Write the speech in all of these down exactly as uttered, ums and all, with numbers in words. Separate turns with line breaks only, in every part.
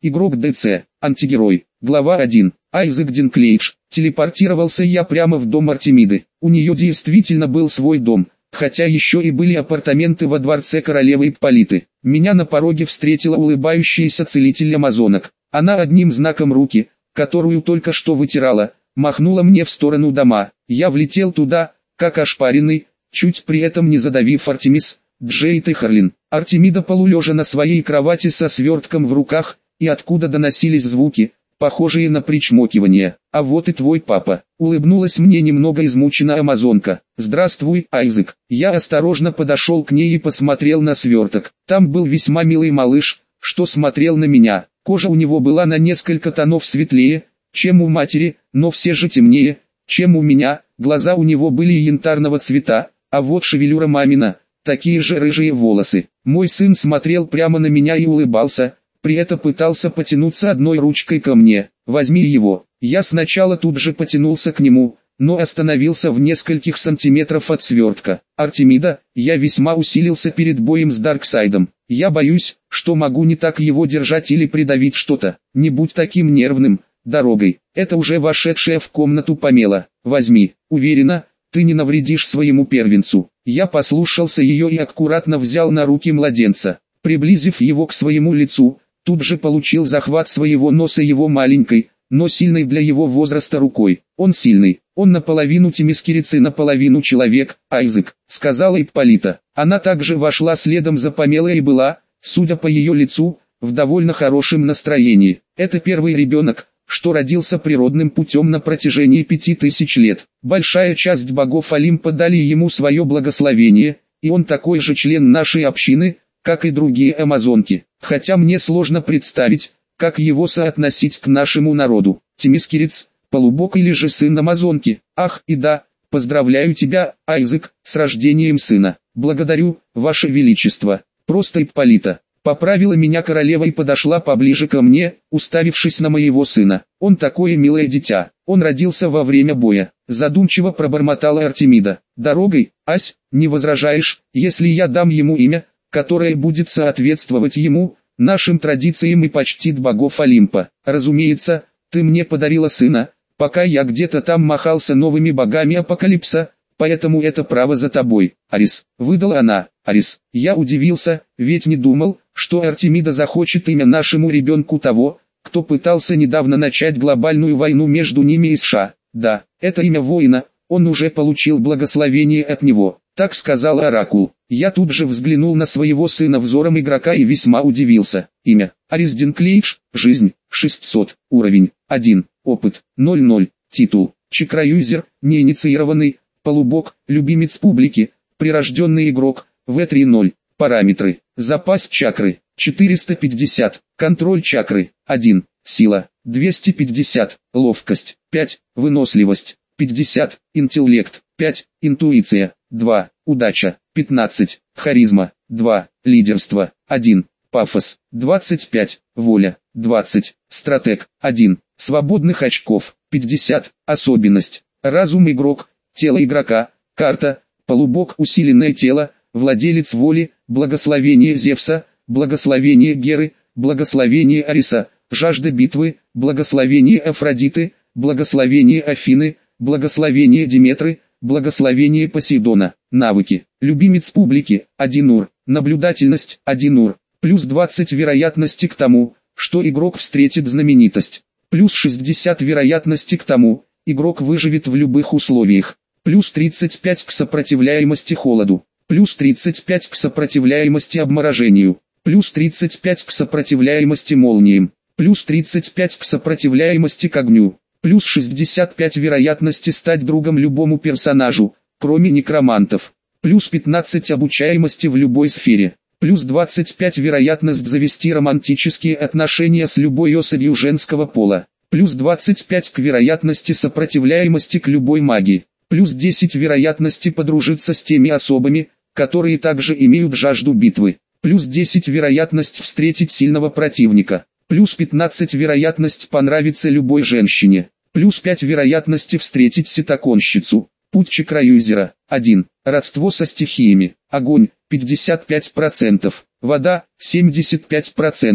Игрок ДЦ, антигерой. Глава один. Айзек Динклейдж. Телепортировался я прямо в дом Артемиды. У нее действительно был свой дом, хотя еще и были апартаменты во дворце королевы Ипполиты. Меня на пороге встретила улыбающаяся целитель амазонок. Она одним знаком руки, которую только что вытирала, махнула мне в сторону дома. Я влетел туда, как ошпаренный, чуть при этом не задавив Артемис, Джейд и Харлин. Артемида полулежа на своей кровати со свертком в руках, и откуда доносились звуки, похожие на причмокивание. «А вот и твой папа», — улыбнулась мне немного измученная амазонка. «Здравствуй, Айзек». Я осторожно подошел к ней и посмотрел на сверток. Там был весьма милый малыш, что смотрел на меня. Кожа у него была на несколько тонов светлее, чем у матери, но все же темнее, чем у меня. Глаза у него были янтарного цвета, а вот шевелюра мамина, такие же рыжие волосы. Мой сын смотрел прямо на меня и улыбался, при этом пытался потянуться одной ручкой ко мне. «Возьми его». Я сначала тут же потянулся к нему, но остановился в нескольких сантиметров от свертка. «Артемида, я весьма усилился перед боем с Дарксайдом. Я боюсь, что могу не так его держать или придавить что-то. Не будь таким нервным, дорогой». Это уже вошедшая в комнату Памела. «Возьми, уверена, ты не навредишь своему первенцу». Я послушался ее и аккуратно взял на руки младенца. Приблизив его к своему лицу, тут же получил захват своего носа его маленькой, но сильной для его возраста рукой. «Он сильный, он наполовину темискирец и наполовину человек, Айзек», — сказала Ипполита. Она также вошла следом за Памелой и была, судя по ее лицу, в довольно хорошем настроении. Это первый ребенок, что родился природным путем на протяжении пяти тысяч лет. Большая часть богов Олимпа дали ему свое благословение, и он такой же член нашей общины, как и другие амазонки. Хотя мне сложно представить, как его соотносить к нашему народу. Темискирец, полубог или же сын амазонки. Ах, и да, поздравляю тебя, Айзек, с рождением сына. Благодарю, ваше величество. Просто Ипполита. Поправила меня королева и подошла поближе ко мне, уставившись на моего сына. Он такое милое дитя. Он родился во время боя. Задумчиво пробормотала Артемида. Дорогой, Ась, не возражаешь, если я дам ему имя, которое будет соответствовать ему, нашим традициям и почтит богов Олимпа? Разумеется, ты мне подарила сына, пока я где-то там махался новыми богами Апокалипса, поэтому это право за тобой, Арис. Выдала она. Арис. Я удивился, ведь не думал, что Артемида захочет имя нашему ребенку того, кто пытался недавно начать глобальную войну между ними и США. Да, это имя воина, он уже получил благословение от него. Так сказал Оракул. Я тут же взглянул на своего сына взором игрока и весьма удивился. Имя. Арис Динклейдж. Жизнь. шестьсот. Уровень. один. Опыт. ноль ноль. Титул. Чакраюзер. Неинициированный. Полубог. Любимец публики. Прирожденный игрок. вэ три ноль. Параметры. Запас чакры. четыреста пятьдесят. Контроль чакры. один. Сила. двести пятьдесят. Ловкость. пять. Выносливость. пятьдесят. Интеллект. пять. Интуиция. два. Удача. пятнадцать. Харизма. два. Лидерство. один. Пафос. двадцать пять. Воля. двадцать. Стратег. один. Свободных очков. пятьдесят. Особенность. Разум игрок. Тело игрока. Карта. Полубог усиленное тело. Владелец воли. Благословение Зевса. Благословение Геры. Благословение Ариса. Жажда битвы. Благословение Афродиты. Благословение Афины. Благословение Диметры. Благословение Посейдона. Навыки. Любимец публики. один ур. Наблюдательность. один ур. Плюс двадцать вероятности к тому, что игрок встретит знаменитость. Плюс шестьдесят вероятности к тому, игрок выживет в любых условиях. Плюс тридцать пять к сопротивляемости холоду. Плюс тридцать пять к сопротивляемости обморожению. Плюс тридцать пять к сопротивляемости молниям. Плюс тридцать пять к сопротивляемости к огню. Плюс шестьдесят пять вероятности стать другом любому персонажу, кроме некромантов. Плюс пятнадцать обучаемости в любой сфере. Плюс двадцать пять вероятность завести романтические отношения с любой особью женского пола. Плюс двадцать пять к вероятности сопротивляемости к любой магии. Плюс десять вероятности подружиться с теми особами, которые также имеют жажду битвы. Плюс десять вероятность встретить сильного противника. Плюс пятнадцать вероятность понравиться любой женщине. Плюс пять вероятности встретить ситаконщицу. Путь чакраюзера. один. Родство со стихиями. Огонь – пятьдесят пять процентов. Вода – семьдесят пять процентов.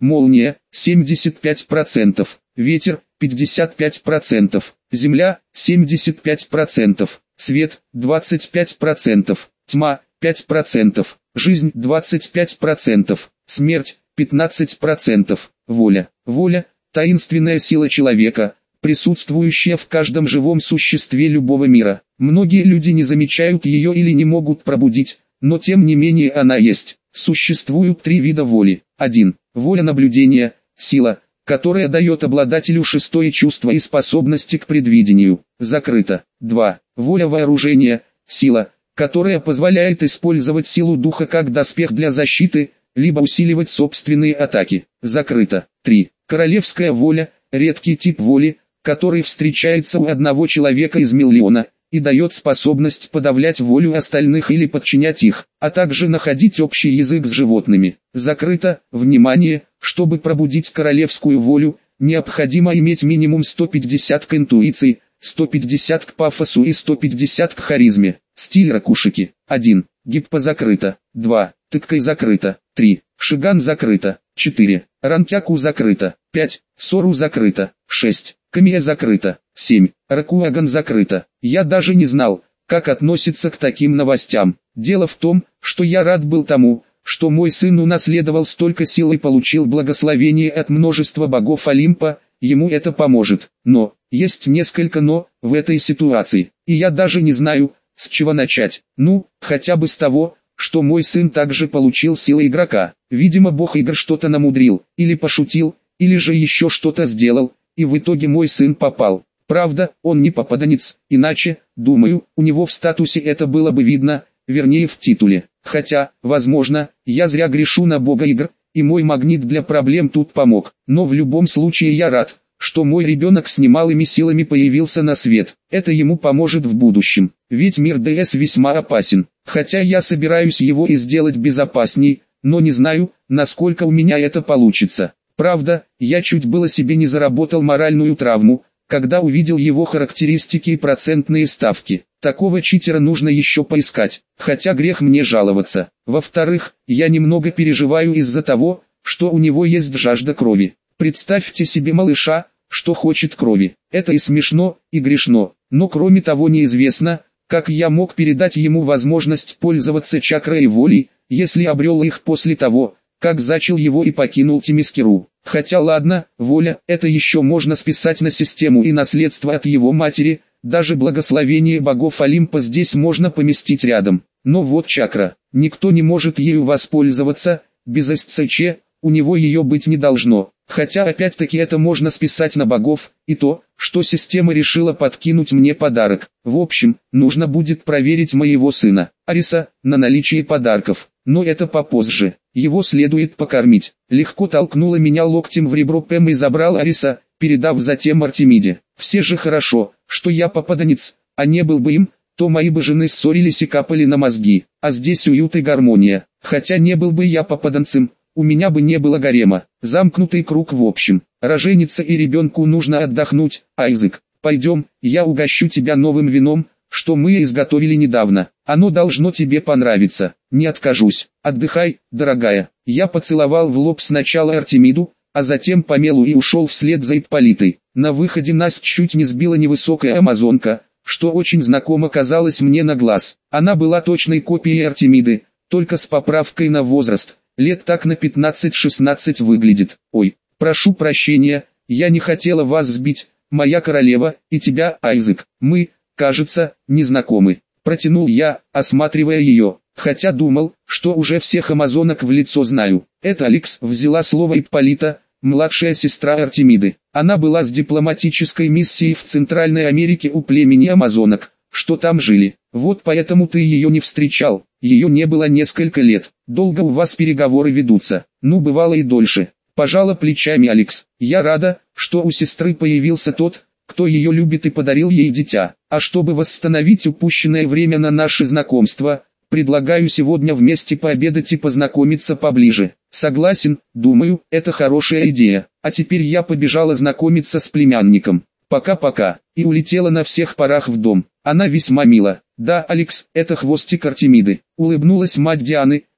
молния – семьдесят пять процентов, ветер – пятьдесят пять процентов, земля – семьдесят пять процентов, свет – двадцать пять процентов, тьма – пять процентов, жизнь – двадцать пять процентов, смерть – пятнадцать процентов, воля. Воля – таинственная сила человека, присутствующая в каждом живом существе любого мира. Многие люди не замечают ее или не могут пробудить, но тем не менее она есть. Существуют три вида воли. один. Воля наблюдения, сила, которая дает обладателю шестое чувство и способности к предвидению. Закрыто. два. Воля вооружения, сила, которая позволяет использовать силу духа как доспех для защиты, либо усиливать собственные атаки. Закрыто. три. Королевская воля, редкий тип воли, который встречается у одного человека из миллиона, и дает способность подавлять волю остальных или подчинять их, а также находить общий язык с животными. Закрыто. Внимание, чтобы пробудить королевскую волю, необходимо иметь минимум сто пятьдесят к интуиции, сто пятьдесят к пафосу и сто пятьдесят к харизме. Стиль ракушики. один. Гиппо закрыто. два. Тыккай закрыто. три. Шиган закрыто. четыре. Ранкяку закрыто. пять. Сору закрыто. шесть. Камия закрыто. семь. Ракуаган закрыто. Я даже не знал, как относиться к таким новостям. Дело в том, что я рад был тому, что мой сын унаследовал столько сил и получил благословение от множества богов Олимпа, ему это поможет. Но, есть несколько «но» в этой ситуации, и я даже не знаю, с чего начать. Ну, хотя бы с того, что мой сын также получил силы игрока. Видимо, бог игр что-то намудрил, или пошутил, или же еще что-то сделал, и в итоге мой сын попал. Правда, он не попаданец, иначе, думаю, у него в статусе это было бы видно, вернее в титуле. Хотя, возможно, я зря грешу на бога игр, и мой магнит для проблем тут помог. Но в любом случае я рад, что мой ребенок с немалыми силами появился на свет. Это ему поможет в будущем. Ведь мир ДС весьма опасен. Хотя я собираюсь его и сделать безопасней, но не знаю, насколько у меня это получится. Правда, я чуть было себе не заработал моральную травму, когда увидел его характеристики и процентные ставки. Такого читера нужно еще поискать, хотя грех мне жаловаться. Во-вторых, я немного переживаю из-за того, что у него есть жажда крови. Представьте себе малыша, что хочет крови. Это и смешно, и грешно. Но кроме того неизвестно, как я мог передать ему возможность пользоваться чакрой и волей, если обрел их после того, как зачал его и покинул Темискиру. Хотя ладно, воля, это еще можно списать на систему и наследство от его матери, даже благословение богов Олимпа здесь можно поместить рядом. Но вот чакра, никто не может ею воспользоваться, без СЦЧ, у него ее быть не должно. Хотя опять-таки это можно списать на богов, и то, что система решила подкинуть мне подарок. В общем, нужно будет проверить моего сына, Ариса, на наличие подарков. Но это попозже, его следует покормить. Легко толкнула меня локтем в ребро Пэм и забрал Ариса, передав затем Артемиде. Все же хорошо, что я попаданец, а не был бы им, то мои бы жены ссорились и капали на мозги. А здесь уют и гармония. Хотя не был бы я попаданцем, у меня бы не было гарема. Замкнутый круг в общем. Роженице и ребенку нужно отдохнуть. Айзек, пойдем, я угощу тебя новым вином, что мы изготовили недавно. Оно должно тебе понравиться. Не откажусь. Отдыхай, дорогая. Я поцеловал в лоб сначала Артемиду, а затем Памелу и ушел вслед за Ипполитой. На выходе нас чуть не сбила невысокая амазонка, что очень знакомо казалось мне на глаз. Она была точной копией Артемиды, только с поправкой на возраст. Лет так на пятнадцать-шестнадцать выглядит. Ой, прошу прощения, я не хотела вас сбить, моя королева, и тебя, Айзек. Мы, кажется, не знакомы. Протянул я, осматривая ее, хотя думал, что уже всех амазонок в лицо знаю. Это Алекс, взяла слово Ипполита, младшая сестра Артемиды. Она была с дипломатической миссией в Центральной Америке у племени амазонок, что там жили. Вот поэтому ты ее не встречал, ее не было несколько лет. Долго у вас переговоры ведутся, ну бывало и дольше. Пожала плечами Алекс. Я рада, что у сестры появился тот, кто ее любит и подарил ей дитя. А чтобы восстановить упущенное время на наше знакомство, предлагаю сегодня вместе пообедать и познакомиться поближе. Согласен, думаю, это хорошая идея. А теперь я побежала знакомиться с племянником. Пока-пока. И улетела на всех парах в дом. Она весьма мила. Да, Алекс, это хвостик Артемиды. Улыбнулась мать Дианы,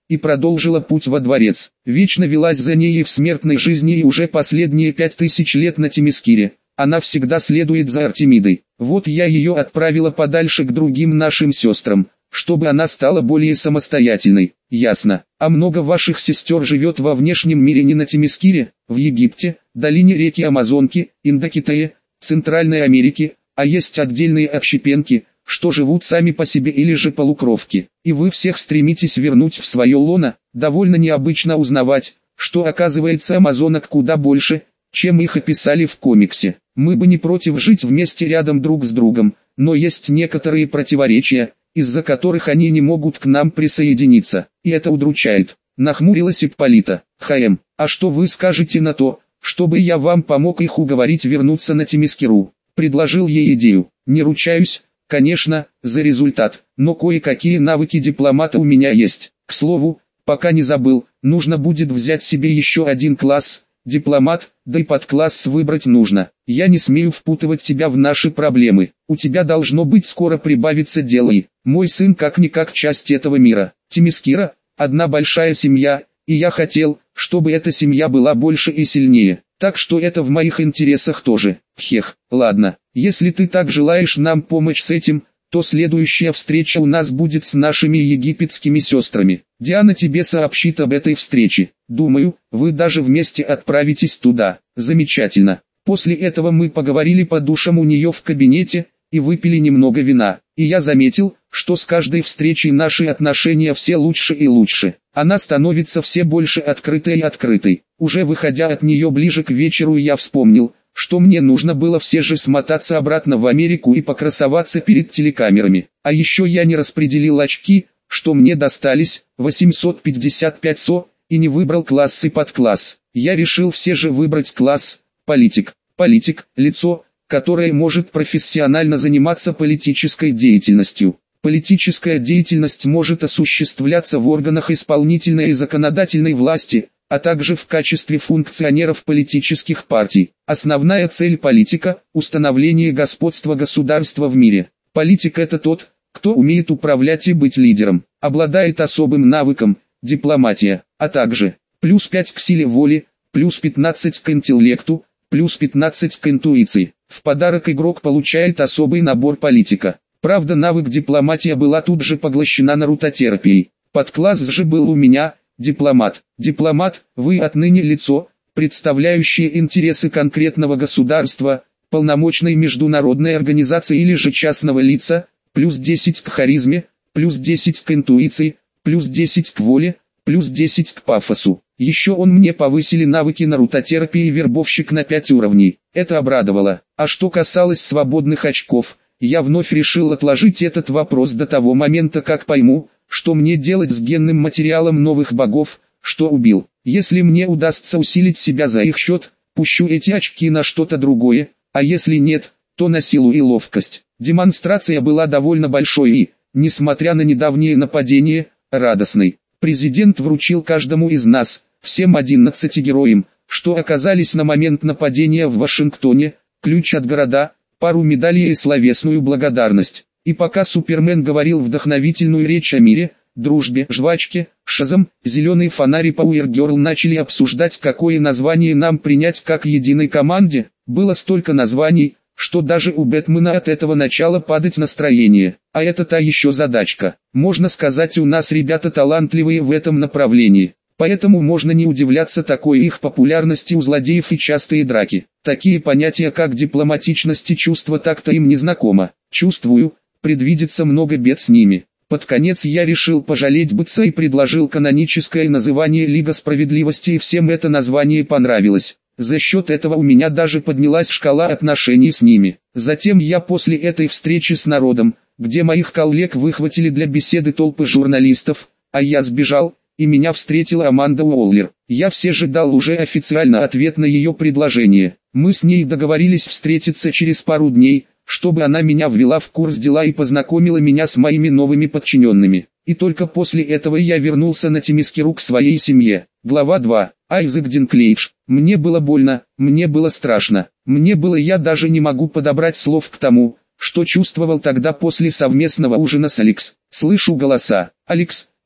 и продолжила путь во дворец. Вечно велась за ней и в смертной жизни, и уже последние пять тысяч лет на Темискире. Она всегда следует за Артемидой. Вот я ее отправила подальше к другим нашим сестрам, чтобы она стала более самостоятельной. Ясно. А много ваших сестер живет во внешнем мире, не на Темискире, в Египте, долине реки Амазонки, Индокитае, Центральной Америке, а есть отдельные общепенки, что живут сами по себе или же полукровки. И вы всех стремитесь вернуть в свое лоно. Довольно необычно узнавать, что оказывается амазонок куда больше, чем их описали в комиксе. Мы бы не против жить вместе рядом друг с другом, но есть некоторые противоречия, из-за которых они не могут к нам присоединиться, и это удручает. Нахмурилась Ипполита. Хм, а что вы скажете на то, чтобы я вам помог их уговорить вернуться на Темискиру? Предложил ей идею. Не ручаюсь, конечно, за результат, но кое-какие навыки дипломата у меня есть. К слову, пока не забыл, нужно будет взять себе еще один класс, дипломат, да и подкласс выбрать нужно. Я не смею впутывать тебя в наши проблемы. У тебя должно быть скоро прибавиться дела, и мой сын как-никак часть этого мира. Темискира – одна большая семья, и я хотел, чтобы эта семья была больше и сильнее. Так что это в моих интересах тоже. Хех, ладно, если ты так желаешь нам помочь с этим, то следующая встреча у нас будет с нашими египетскими сестрами. Диана тебе сообщит об этой встрече. Думаю, вы даже вместе отправитесь туда. Замечательно. После этого мы поговорили по душам у нее в кабинете и выпили немного вина. И я заметил, что с каждой встречей наши отношения все лучше и лучше. Она становится все больше открытой и открытой. Уже выходя от нее ближе к вечеру, я вспомнил, что мне нужно было все же смотаться обратно в Америку и покрасоваться перед телекамерами. А еще я не распределил очки, что мне достались, восемьсот пятьдесят пять со, и не выбрал класс и подкласс. Я решил все же выбрать класс «Политик». Политик – лицо, которое может профессионально заниматься политической деятельностью. Политическая деятельность может осуществляться в органах исполнительной и законодательной власти, а также в качестве функционеров политических партий. Основная цель политика – установление господства государства в мире. Политик – это тот, кто умеет управлять и быть лидером, обладает особым навыком – дипломатия, а также плюс пять к силе воли, плюс пятнадцать к интеллекту, плюс пятнадцать к интуиции. В подарок игрок получает особый набор политика. Правда, навык дипломатия была тут же поглощена нарутотерапией. Подкласс же был у меня – дипломат. Дипломат, вы отныне лицо, представляющее интересы конкретного государства, полномочной международной организации или же частного лица, плюс десять к харизме, плюс десять к интуиции, плюс десять к воле, плюс десять к пафосу. Еще он мне повысили навыки нарутотерапии и вербовщик на пять уровней. Это обрадовало. А что касалось свободных очков, я вновь решил отложить этот вопрос до того момента, как пойму, что мне делать с генным материалом новых богов, что убил. Если мне удастся усилить себя за их счет, пущу эти очки на что-то другое, а если нет, то на силу и ловкость. Демонстрация была довольно большой и, несмотря на недавнее нападение, радостной. Президент вручил каждому из нас, всем одиннадцати героям, что оказались на момент нападения в Вашингтоне, ключ от города, пару медалей и словесную благодарность. И пока Супермен говорил вдохновительную речь о мире, дружбе, жвачке, Шазам, зеленый фонарь и Power Girl начали обсуждать, какое название нам принять как единой команде. Было столько названий, что даже у Бэтмена от этого начало падать настроение. А это та еще задачка. Можно сказать, у нас ребята талантливые в этом направлении. Поэтому можно не удивляться такой их популярности у злодеев и частые драки. Такие понятия как дипломатичность и чувство так-то им не знакомо. Чувствую, предвидится много бед с ними. Под конец я решил пожалеть быца и предложил каноническое название Лига Справедливости, и всем это название понравилось. За счет этого у меня даже поднялась шкала отношений с ними. Затем я после этой встречи с народом, где моих коллег выхватили для беседы толпы журналистов, а я сбежал, и меня встретила Аманда Уоллер. Я все же дал уже официально ответ на ее предложение. Мы с ней договорились встретиться через пару дней, чтобы она меня ввела в курс дела и познакомила меня с моими новыми подчиненными. И только после этого я вернулся на Темискиру к своей семье. Глава два. Айзек Динклейдж. Мне было больно, мне было страшно. Мне было, я даже не могу подобрать слов к тому, что чувствовал тогда после совместного ужина с Алекс. Слышу голоса. Алекс,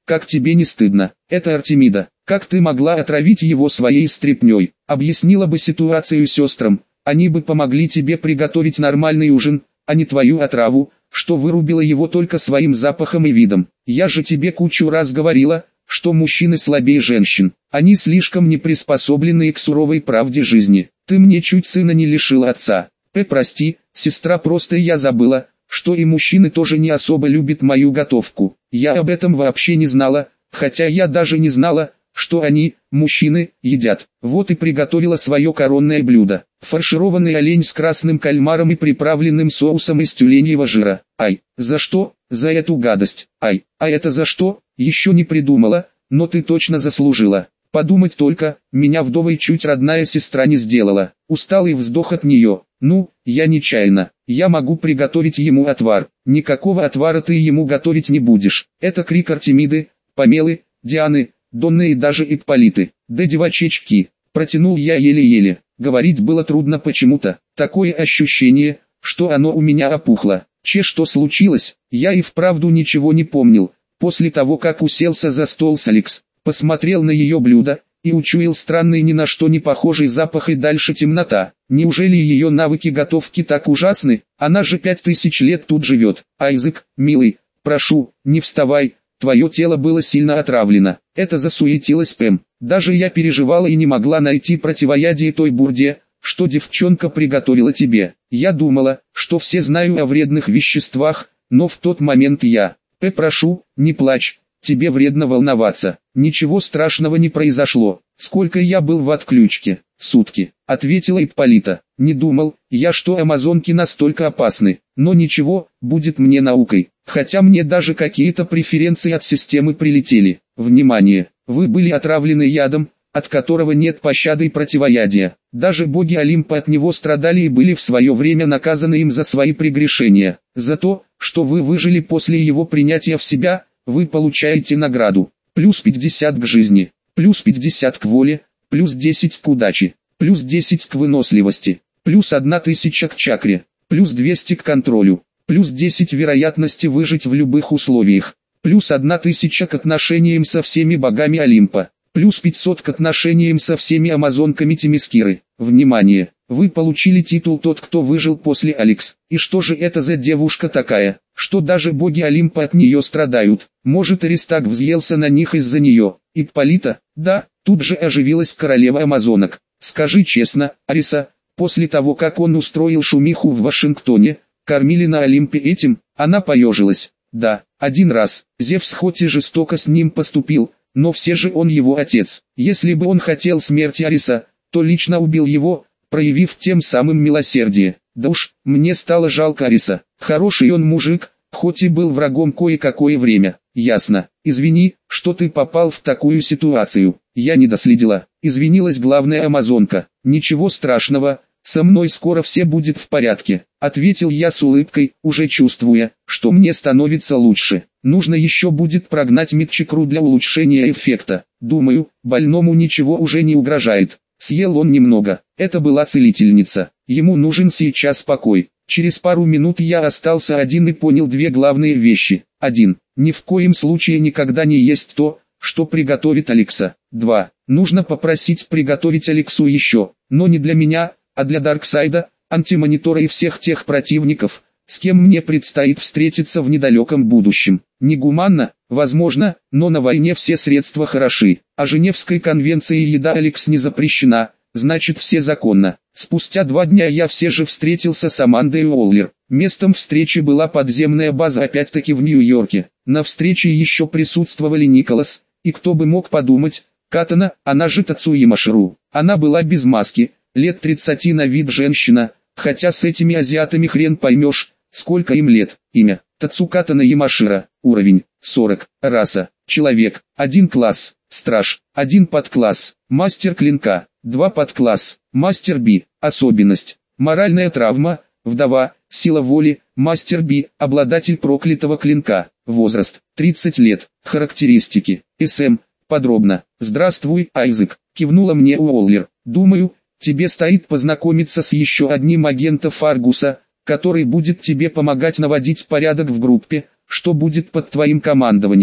как тебе не стыдно? Это Артемида. Как ты могла отравить его своей стряпнёй? Объяснила бы ситуацию сестрам, они бы помогли тебе приготовить нормальный ужин, а не твою отраву, что вырубила его только своим запахом и видом. Я же тебе кучу раз говорила, что мужчины слабее женщин. Они слишком не приспособлены к суровой правде жизни. Ты мне чуть сына не лишил отца. П, прости, сестра, просто я забыла, что и мужчины тоже не особо любят мою готовку. Я об этом вообще не знала, хотя я даже не знала, что они, мужчины, едят. Вот и приготовила свое коронное блюдо. Фаршированный олень с красным кальмаром и приправленным соусом из тюленьего жира. Ай, за что? За эту гадость. Ай, а это за что? Еще не придумала, но ты точно заслужила. Подумать только, меня вдовой чуть родная сестра не сделала. Усталый вздох от нее. Ну, я нечаянно. Я могу приготовить ему отвар. Никакого отвара ты ему готовить не будешь. Это крик Артемиды, Памелы, Дианы, Донны и даже Ипполиты. Да девочечки, протянул я еле-еле. Говорить было трудно почему-то. Такое ощущение, что оно у меня опухло. Че, что случилось? Я и вправду ничего не помнил. После того, как уселся за стол с Алекс, посмотрел на ее блюдо и учуял странный ни на что не похожий запах, и дальше темнота. Неужели ее навыки готовки так ужасны? Она же пять тысяч лет тут живет. Айзек, милый, прошу, не вставай. Твое тело было сильно отравлено. Это засуетилась Пэм. Даже я переживала и не могла найти противоядие той бурде, что девчонка приготовила тебе. Я думала, что все знаю о вредных веществах, но в тот момент я... Пэ, прошу, не плачь, тебе вредно волноваться. Ничего страшного не произошло. Сколько я был в отключке? Сутки, ответила Ипполита. Не думал я, что амазонки настолько опасны. Но ничего, будет мне наукой. Хотя мне даже какие-то преференции от системы прилетели. Внимание, вы были отравлены ядом, от которого нет пощады и противоядия. Даже боги Олимпа от него страдали и были в свое время наказаны им за свои прегрешения. За то, что вы выжили после его принятия в себя, вы получаете награду. Плюс пятьдесят к жизни, плюс пятьдесят к воле, плюс десять к удаче, плюс десять к выносливости, плюс одна тысяча к чакре, плюс двести к контролю, плюс десять вероятности выжить в любых условиях, плюс одна тысяча к отношениям со всеми богами Олимпа, плюс пятьсот к отношениям со всеми амазонками Темискиры. Внимание! Вы получили титул «Тот, кто выжил после Алекс». И что же это за девушка такая, что даже боги Олимпа от нее страдают? Может, Аристак взъелся на них из-за нее? Ипполита? Да, тут же оживилась королева амазонок. Скажи честно, Ариса, после того, как он устроил шумиху в Вашингтоне, кормили на Олимпе этим? Она поежилась. Да, один раз. Зевс хоть и жестоко с ним поступил, но все же он его отец. Если бы он хотел смерти Ариса, то лично убил его, проявив тем самым милосердие. Да уж, мне стало жалко Ариса. Хороший он мужик, хоть и был врагом кое-какое время. Ясно. Извини, что ты попал в такую ситуацию. Я не доследила. Извинилась главная амазонка. Ничего страшного, со мной скоро все будет в порядке. Ответил я с улыбкой, уже чувствуя, что мне становится лучше. Нужно еще будет прогнать Митчикру для улучшения эффекта. Думаю, больному ничего уже не угрожает. Съел он немного. Это была целительница. Ему нужен сейчас покой. Через пару минут я остался один и понял две главные вещи. один. Ни в коем случае никогда не есть то, что приготовит Алекса. два. Нужно попросить приготовить Алексу еще, но не для меня, а для Дарксайда, антимонитора и всех тех противников, с кем мне предстоит встретиться в недалеком будущем. Негуманно, возможно, но на войне все средства хороши. А Женевской конвенции еда Алекс не запрещена, значит все законно. Спустя два дня я все же встретился с Амандой Уоллер. Местом встречи была подземная база, опять-таки в Нью-Йорке. На встрече еще присутствовали Николас, и кто бы мог подумать, Катана, она же Тацуи Маширу. Она была без маски, лет тридцати на вид женщина, хотя с этими азиатами хрен поймешь, сколько им лет. Имя: Тацукатана Ямашира. Уровень: сорок. Раса: человек. один класс: страж. один подкласс: мастер клинка. два подкласс: мастер Би. Особенность: моральная травма, вдова, сила воли, мастер Би, обладатель проклятого клинка. Возраст: тридцать лет. Характеристики: СМ. Подробно. Здравствуй, Айзек, кивнула мне Уоллер. Думаю, тебе стоит познакомиться с еще одним агентом Фаргуса, который будет тебе помогать наводить порядок в группе, что будет под твоим командованием.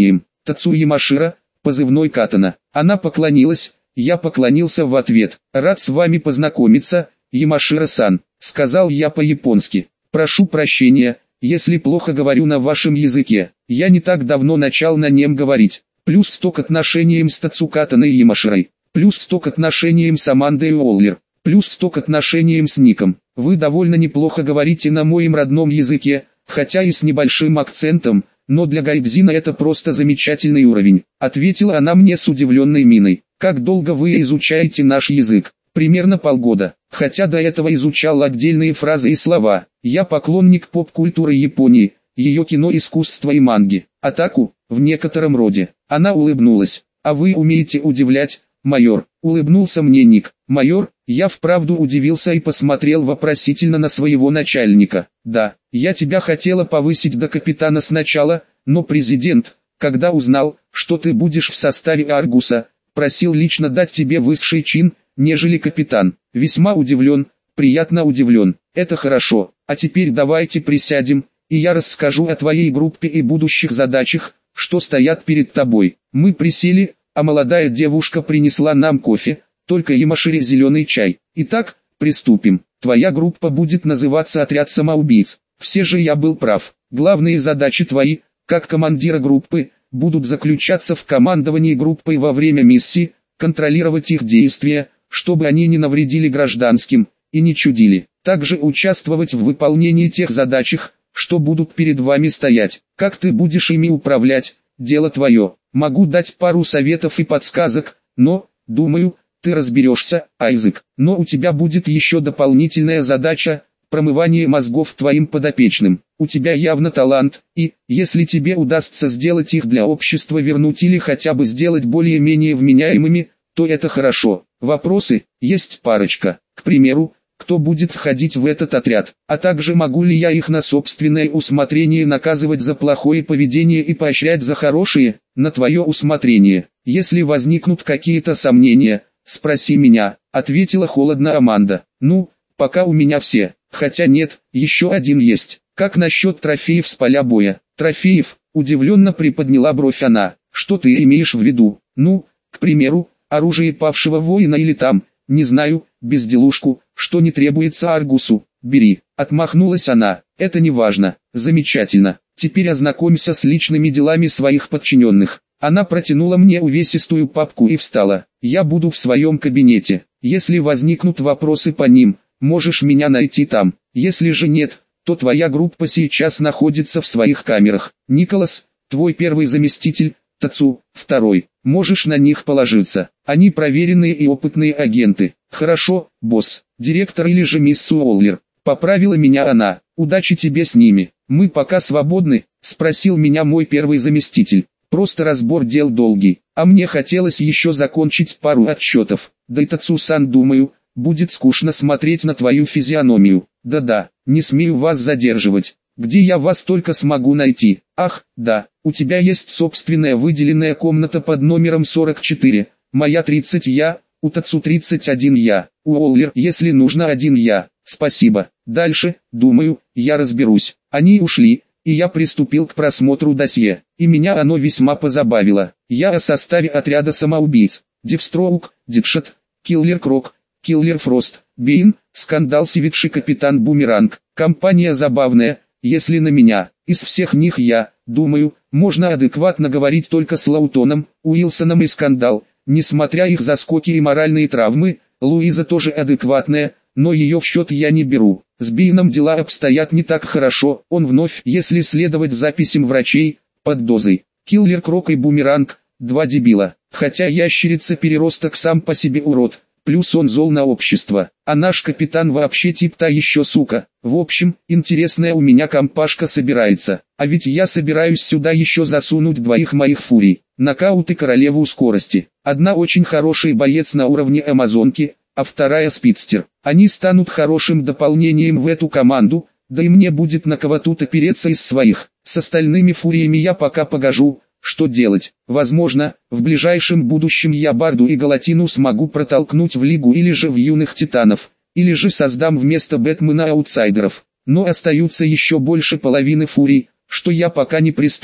Тацу Ямашира, позывной Катана. Она поклонилась, я поклонился в ответ. «Рад с вами познакомиться, Ямашира-сан», — сказал я по-японски. «Прошу прощения, если плохо говорю на вашем языке. Я не так давно начал на нем говорить. Плюс сто к отношениям с Тацу Катаной и Ямаширой. Плюс сто к отношениям с Амандой Уоллер. Плюс сто к отношениям с Ником. Вы довольно неплохо говорите на моем родном языке, хотя и с небольшим акцентом, но для гайдзина это просто замечательный уровень», — ответила она мне с удивленной миной. «Как долго вы изучаете наш язык?» «Примерно полгода, хотя до этого изучал отдельные фразы и слова. Я поклонник поп-культуры Японии, ее кино, искусства и манги, атаку, в некотором роде». Она улыбнулась. «А вы умеете удивлять, майор?» — улыбнулся мне Ник. «Майор?» Я вправду удивился и посмотрел вопросительно на своего начальника. «Да, я тебя хотела повысить до капитана сначала, но президент, когда узнал, что ты будешь в составе Аргуса, просил лично дать тебе высший чин, нежели капитан. Весьма удивлен, приятно удивлен. Это хорошо. А теперь давайте присядем, и я расскажу о твоей группе и будущих задачах, что стоят перед тобой». Мы присели, а молодая девушка принесла нам кофе, только Ямашире зеленый чай. «Итак, приступим. Твоя группа будет называться «Отряд самоубийц». Все же я был прав. Главные задачи твои, как командира группы, будут заключаться в командовании группой во время миссии, контролировать их действия, чтобы они не навредили гражданским, и не чудили. Также участвовать в выполнении тех задачах, что будут перед вами стоять. Как ты будешь ими управлять, дело твое. Могу дать пару советов и подсказок, но, думаю, ты разберешься, Айзек. Но у тебя будет еще дополнительная задача – промывание мозгов твоим подопечным. У тебя явно талант, и, если тебе удастся сделать их для общества вернуть или хотя бы сделать более-менее вменяемыми, то это хорошо. Вопросы есть парочка. К примеру, кто будет входить в этот отряд, а также могу ли я их на собственное усмотрение наказывать за плохое поведение и поощрять за хорошее, на твое усмотрение. Если возникнут какие-то сомнения, спроси меня, ответила холодно Аманда. Ну, пока у меня все, хотя нет, еще один есть. Как насчет трофеев с поля боя? Трофеев, удивленно приподняла бровь она. Что ты имеешь в виду? Ну, к примеру, оружие павшего воина или там, не знаю, безделушку, что не требуется Аргусу. Бери, отмахнулась она. Это не важно. Замечательно. Теперь ознакомься с личными делами своих подчиненных. Она протянула мне увесистую папку и встала. Я буду в своем кабинете. Если возникнут вопросы по ним, можешь меня найти там. Если же нет, то твоя группа сейчас находится в своих камерах. Николас, твой первый заместитель, Тацу, второй. Можешь на них положиться. Они проверенные и опытные агенты. Хорошо, босс. Директор или же мисс Уоллер. Поправила меня она. Удачи тебе с ними. Мы пока свободны, спросил меня мой первый заместитель. Просто разбор дел долгий. А мне хотелось еще закончить пару отчетов. Да и Тацу-сан, думаю, будет скучно смотреть на твою физиономию. Да-да, не смею вас задерживать. Где я вас только смогу найти? Ах, да, у тебя есть собственная выделенная комната под номером сорок четыре. Моя тридцать я, у Тацу тридцать один я, у Уоллер, если нужно, один я. Спасибо. Дальше, думаю, я разберусь. Они ушли, и я приступил к просмотру досье. И меня оно весьма позабавило. Я о составе отряда самоубийц. Девстроук, Дедшот, Киллер Крок, Киллер Фрост, Бейн, скандал сивидший капитан Бумеранг. Компания забавная, если на меня. Из всех них я, думаю, можно адекватно говорить только с Лаутоном, Уилсоном и скандал. Несмотря их заскоки и моральные травмы, Луиза тоже адекватная, но ее в счет я не беру. С Бейном дела обстоят не так хорошо, он вновь, если следовать записям врачей, под дозой. Киллер Крок и Бумеранг, два дебила. Хотя ящерица-переросток сам по себе урод, плюс он зол на общество, а наш капитан вообще тип та еще сука. В общем, интересная у меня компашка собирается, а ведь я собираюсь сюда еще засунуть двоих моих фурий. Нокаут и королеву скорости. Одна очень хороший боец на уровне амазонки, а вторая спидстер. Они станут хорошим дополнением в эту команду, да и мне будет на кого тут опереться из своих. С остальными фуриями я пока погожу, что делать. Возможно, в ближайшем будущем я Барду и Галатину смогу протолкнуть в Лигу или же в Юных Титанов, или же создам вместо Бэтмена аутсайдеров. Но остаются еще больше половины фурий, что я пока не пристроил.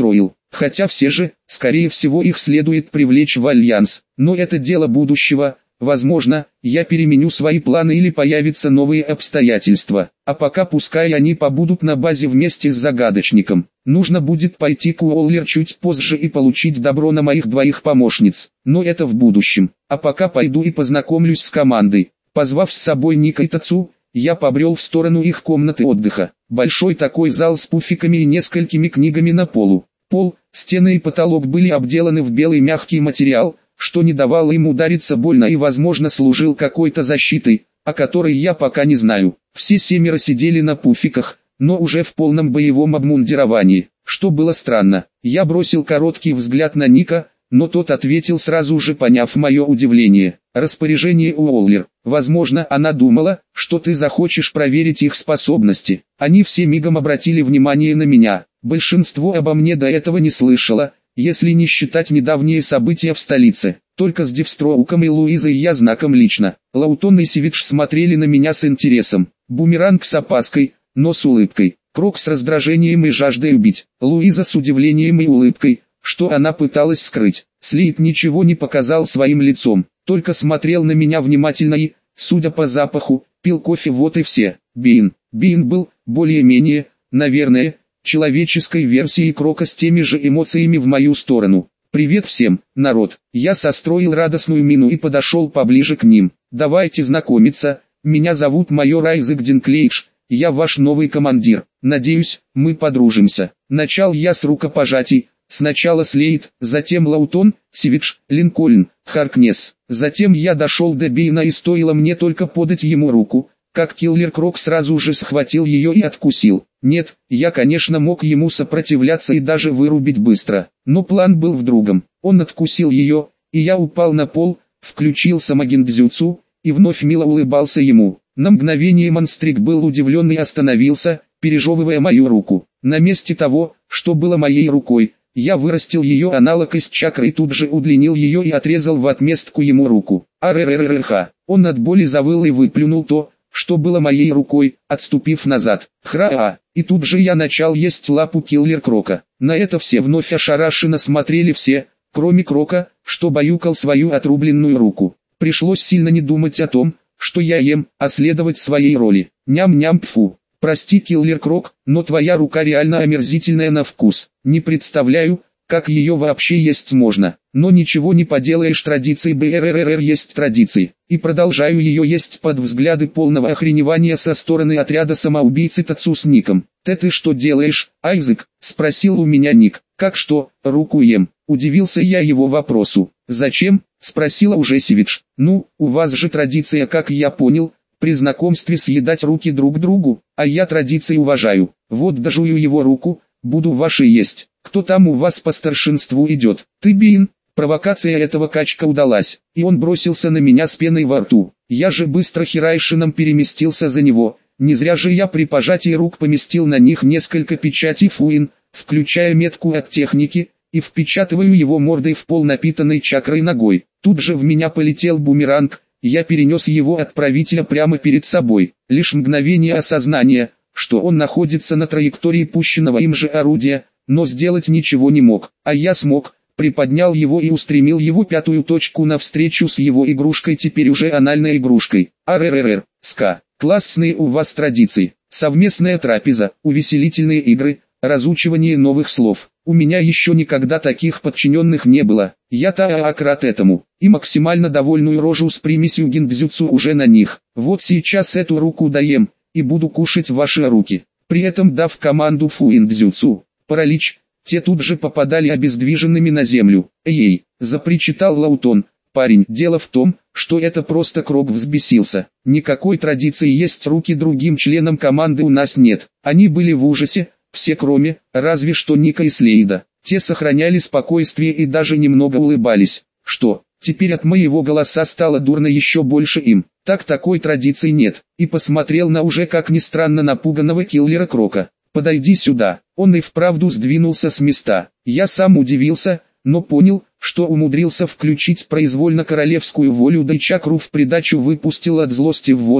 Хотя все же, скорее всего их следует привлечь в альянс, но это дело будущего. Возможно, я переменю свои планы или появятся новые обстоятельства, а пока пускай они побудут на базе вместе с загадочником. Нужно будет пойти к Уоллер чуть позже и получить добро на моих двоих помощниц, но это в будущем, а пока пойду и познакомлюсь с командой. Позвав с собой Ника и Тацу, я побрел в сторону их комнаты отдыха. Большой такой зал с пуфиками и несколькими книгами на полу. Пол, стены и потолок были обделаны в белый мягкий материал, что не давало им удариться больно и возможно служил какой-то защитой, о которой я пока не знаю. Все семеро сидели на пуфиках, но уже в полном боевом обмундировании, что было странно. Я бросил короткий взгляд на Ника, но тот ответил сразу же, поняв мое удивление. Распоряжение Уоллер. Возможно, она думала, что ты захочешь проверить их способности. Они все мигом обратили внимание на меня. Большинство обо мне до этого не слышало, если не считать недавние события в столице. Только с Девстроуком и Луизой я знаком лично. Лаутон и Сивидж смотрели на меня с интересом. Бумеранг с опаской, но с улыбкой. Крок с раздражением и жаждой убить. Луиза с удивлением и улыбкой, что она пыталась скрыть. Слейд ничего не показал своим лицом, только смотрел на меня внимательно и, судя по запаху, пил кофе. Вот и все. Бин. Бин был, более-менее, наверное, человеческой версией Крока с теми же эмоциями в мою сторону. «Привет всем, народ!» Я состроил радостную мину и подошел поближе к ним. «Давайте знакомиться, меня зовут майор Айзек Динклейдж, я ваш новый командир. Надеюсь, мы подружимся». Начал я с рукопожатий, сначала Слейд, затем Лаутон, Сивидж, Линкольн, Харкнесс. Затем я дошел до Бейна и стоило мне только подать ему руку, как Киллер Крок сразу же схватил ее и откусил. Нет, я конечно мог ему сопротивляться и даже вырубить быстро, но план был в другом. Он откусил ее, и я упал на пол, включил самогиндзюцу, и вновь мило улыбался ему. На мгновение монстрик был удивлен и остановился, пережевывая мою руку. На месте того, что было моей рукой, я вырастил ее аналог из чакры и тут же удлинил ее и отрезал в отместку ему руку. Аррррррха. Он от боли завыл и выплюнул то, что было моей рукой, отступив назад. Хра-а, и тут же я начал есть лапу Киллер Крока. На это все вновь ошарашенно смотрели все, кроме Крока, что баюкал свою отрубленную руку. Пришлось сильно не думать о том, что я ем, а следовать своей роли. Ням-ням-пфу. Прости, Киллер Крок, но твоя рука реально омерзительная на вкус. Не представляю, как ее вообще есть можно. Но ничего не поделаешь, традиции БРРР есть традиции. И продолжаю ее есть под взгляды полного охреневания со стороны отряда самоубийцы Тацу с Ником. «Ты ты что делаешь, Айзек?» — спросил у меня Ник. «Как что, руку ем?» — удивился я его вопросу. «Зачем?» — спросила уже Сивидж. «Ну, у вас же традиция, как я понял, при знакомстве съедать руки друг другу, а я традиции уважаю. Вот дожую его руку, буду ваши есть. Кто там у вас по старшинству идет? Ты, Бин?» Провокация этого качка удалась, и он бросился на меня с пеной во рту. Я же быстро хирайшином переместился за него. Не зря же я при пожатии рук поместил на них несколько печатей Фуин, включая метку от техники, и впечатываю его мордой в пол напитанной чакрой ногой. Тут же в меня полетел бумеранг, я перенес его отправителя прямо перед собой. Лишь мгновение осознания, что он находится на траектории пущенного им же орудия, но сделать ничего не мог, а я смог. Приподнял его и устремил его пятую точку навстречу с его игрушкой, теперь уже анальной игрушкой. Аррррр, ска, классные у вас традиции, совместная трапеза, увеселительные игры, разучивание новых слов. У меня еще никогда таких подчиненных не было, я так рад этому, и максимально довольную рожу с примесью гиндзюцу уже на них. Вот сейчас эту руку даем, и буду кушать ваши руки, при этом дав команду фуиндзюцу, паралич. Те тут же попадали обездвиженными на землю. «Эй!» – запричитал Лаутон. «Парень, дело в том, что это просто Крок взбесился. Никакой традиции есть руки другим членам команды у нас нет». Они были в ужасе, все кроме, разве что Ника и Слейда. Те сохраняли спокойствие и даже немного улыбались. «Что, теперь от моего голоса стало дурно еще больше им?» «Так такой традиции нет». И посмотрел на уже как ни странно напуганного Киллера Крока. «Подойди сюда». Он и вправду сдвинулся с места. Я сам удивился, но понял, что умудрился включить произвольно королевскую волю, да и чакру в придачу выпустил от злости в воздух,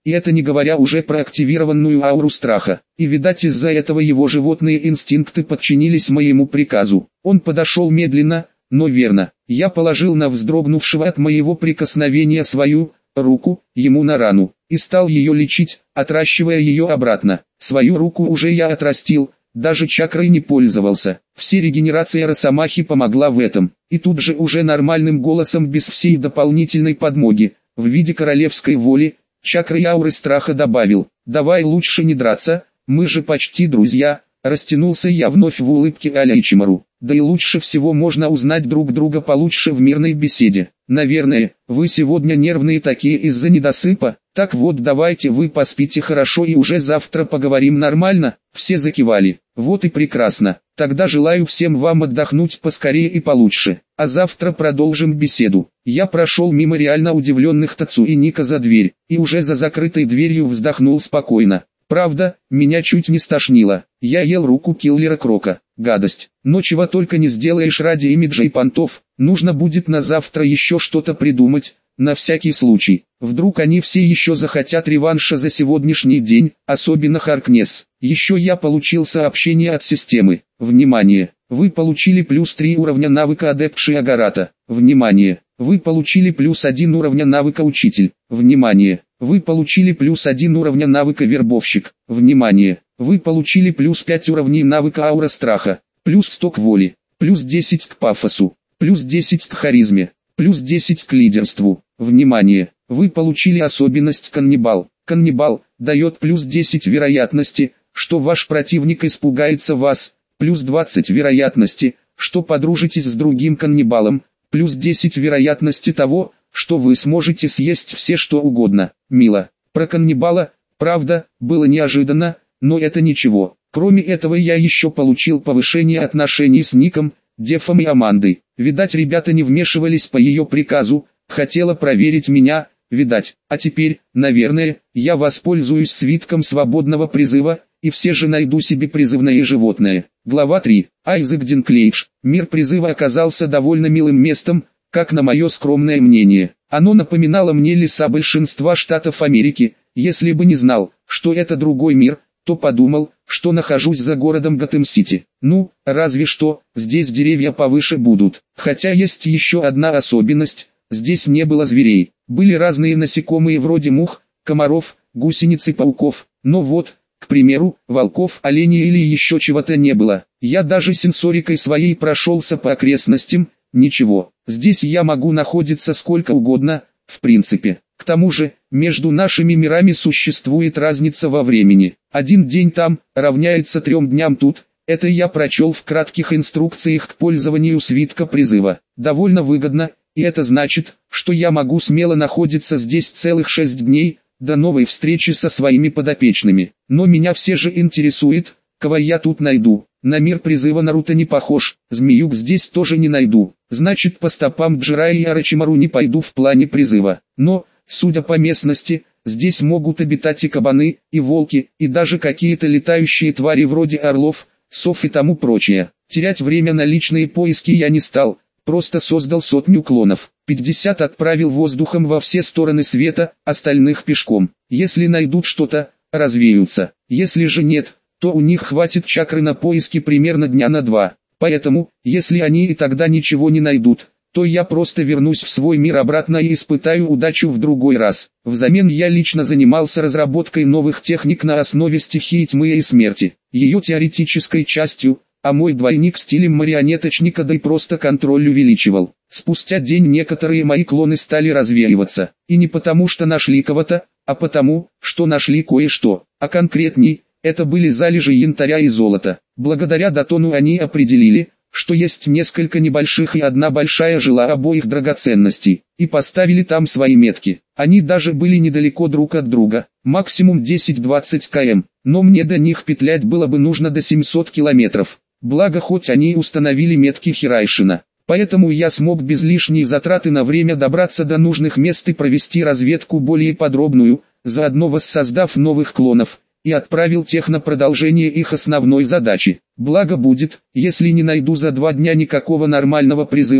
и это не говоря уже про активированную ауру страха. И видать из-за этого его животные инстинкты подчинились моему приказу. Он подошел медленно, но верно. Я положил на вздрогнувшего от моего прикосновения свою руку ему на рану и стал ее лечить, отращивая ее обратно. Свою руку уже я отрастил, даже чакрой не пользовался. Все регенерация Росомахи помогла в этом. И тут же уже нормальным голосом без всей дополнительной подмоги, в виде королевской воли, чакры и ауры страха добавил: «Давай лучше не драться, мы же почти друзья». Растянулся я вновь в улыбке а-ля Ичимару. Да и лучше всего можно узнать друг друга получше в мирной беседе. Наверное, вы сегодня нервные такие из-за недосыпа. Так вот, давайте вы поспите хорошо и уже завтра поговорим нормально. Все закивали. Вот и прекрасно. Тогда желаю всем вам отдохнуть поскорее и получше. А завтра продолжим беседу. Я прошел мимо реально удивленных Тацу и Ника за дверь, и уже за закрытой дверью вздохнул спокойно. Правда, меня чуть не стошнило. Я ел руку киллера Крока. Гадость. Но чего только не сделаешь ради имиджа и понтов. Нужно будет на завтра еще что-то придумать, на всякий случай. Вдруг они все еще захотят реванша за сегодняшний день, особенно Харкнесс. Еще я получил сообщение от системы. Внимание! Вы получили плюс три уровня навыка Адепт Шиагарата. Внимание! Вы получили плюс один уровня навыка Учитель. Внимание! Вы получили плюс один уровня навыка Вербовщик. Внимание! Вы получили плюс пять уровней навыка Аура Страха. Плюс сто к воле. Плюс десять к пафосу. Плюс десять к харизме. Плюс десять к лидерству. Внимание! Вы получили особенность Каннибал. Каннибал дает плюс десять вероятности, что ваш противник испугается вас. Плюс двадцать вероятности, что подружитесь с другим каннибалом. Плюс десять вероятности того, что вы сможете съесть все что угодно. Мило. Про каннибала, правда, было неожиданно, но это ничего. Кроме этого я еще получил повышение отношений с Ником, Дефом и Амандой. Видать, ребята не вмешивались по ее приказу, хотела проверить меня, видать. А теперь, наверное, я воспользуюсь свитком свободного призыва, и все же найду себе призывное животное. Глава три. Айзек Динклейдж. Мир призыва оказался довольно милым местом, как на мое скромное мнение. Оно напоминало мне леса большинства штатов Америки. Если бы не знал, что это другой мир, то подумал, что нахожусь за городом Готэм-Сити. Ну, разве что, здесь деревья повыше будут. Хотя есть еще одна особенность, здесь не было зверей. Были разные насекомые вроде мух, комаров, гусениц и пауков. Но вот, к примеру, волков, оленей или еще чего-то не было. Я даже сенсорикой своей прошелся по окрестностям. Ничего, здесь я могу находиться сколько угодно, в принципе. К тому же, между нашими мирами существует разница во времени. Один день там, равняется трем дням тут. Это я прочел в кратких инструкциях к пользованию свитка призыва. Довольно выгодно, и это значит, что я могу смело находиться здесь целых шесть дней, до новой встречи со своими подопечными. Но меня все же интересует, кого я тут найду. На мир призыва Наруто не похож, змеюк здесь тоже не найду. Значит, по стопам Джирайя и Орочимару не пойду в плане призыва. Но, судя по местности, здесь могут обитать и кабаны, и волки, и даже какие-то летающие твари вроде орлов, сов и тому прочее. Терять время на личные поиски я не стал, просто создал сотню клонов. пятьдесят отправил воздухом во все стороны света, остальных пешком. Если найдут что-то, развеются. Если же нет, то у них хватит чакры на поиски примерно дня на два. Поэтому, если они и тогда ничего не найдут, то я просто вернусь в свой мир обратно и испытаю удачу в другой раз. Взамен я лично занимался разработкой новых техник на основе стихии тьмы и смерти. Ее теоретической частью, а мой двойник стилем марионеточника да и просто контроль увеличивал. Спустя день некоторые мои клоны стали развеиваться. И не потому что нашли кого-то, а потому, что нашли кое-что. А конкретней, это были залежи янтаря и золота. Благодаря Датону они определили, что есть несколько небольших и одна большая жила обоих драгоценностей, и поставили там свои метки. Они даже были недалеко друг от друга, максимум десять-двадцать километров, но мне до них петлять было бы нужно до семисот километров. Благо хоть они и установили метки Хирайшина. Поэтому я смог без лишней затраты на время добраться до нужных мест и провести разведку более подробную, заодно воссоздав новых клонов, и отправил тех на продолжение их основной задачи. Благо будет, если не найду за два дня никакого нормального призыва,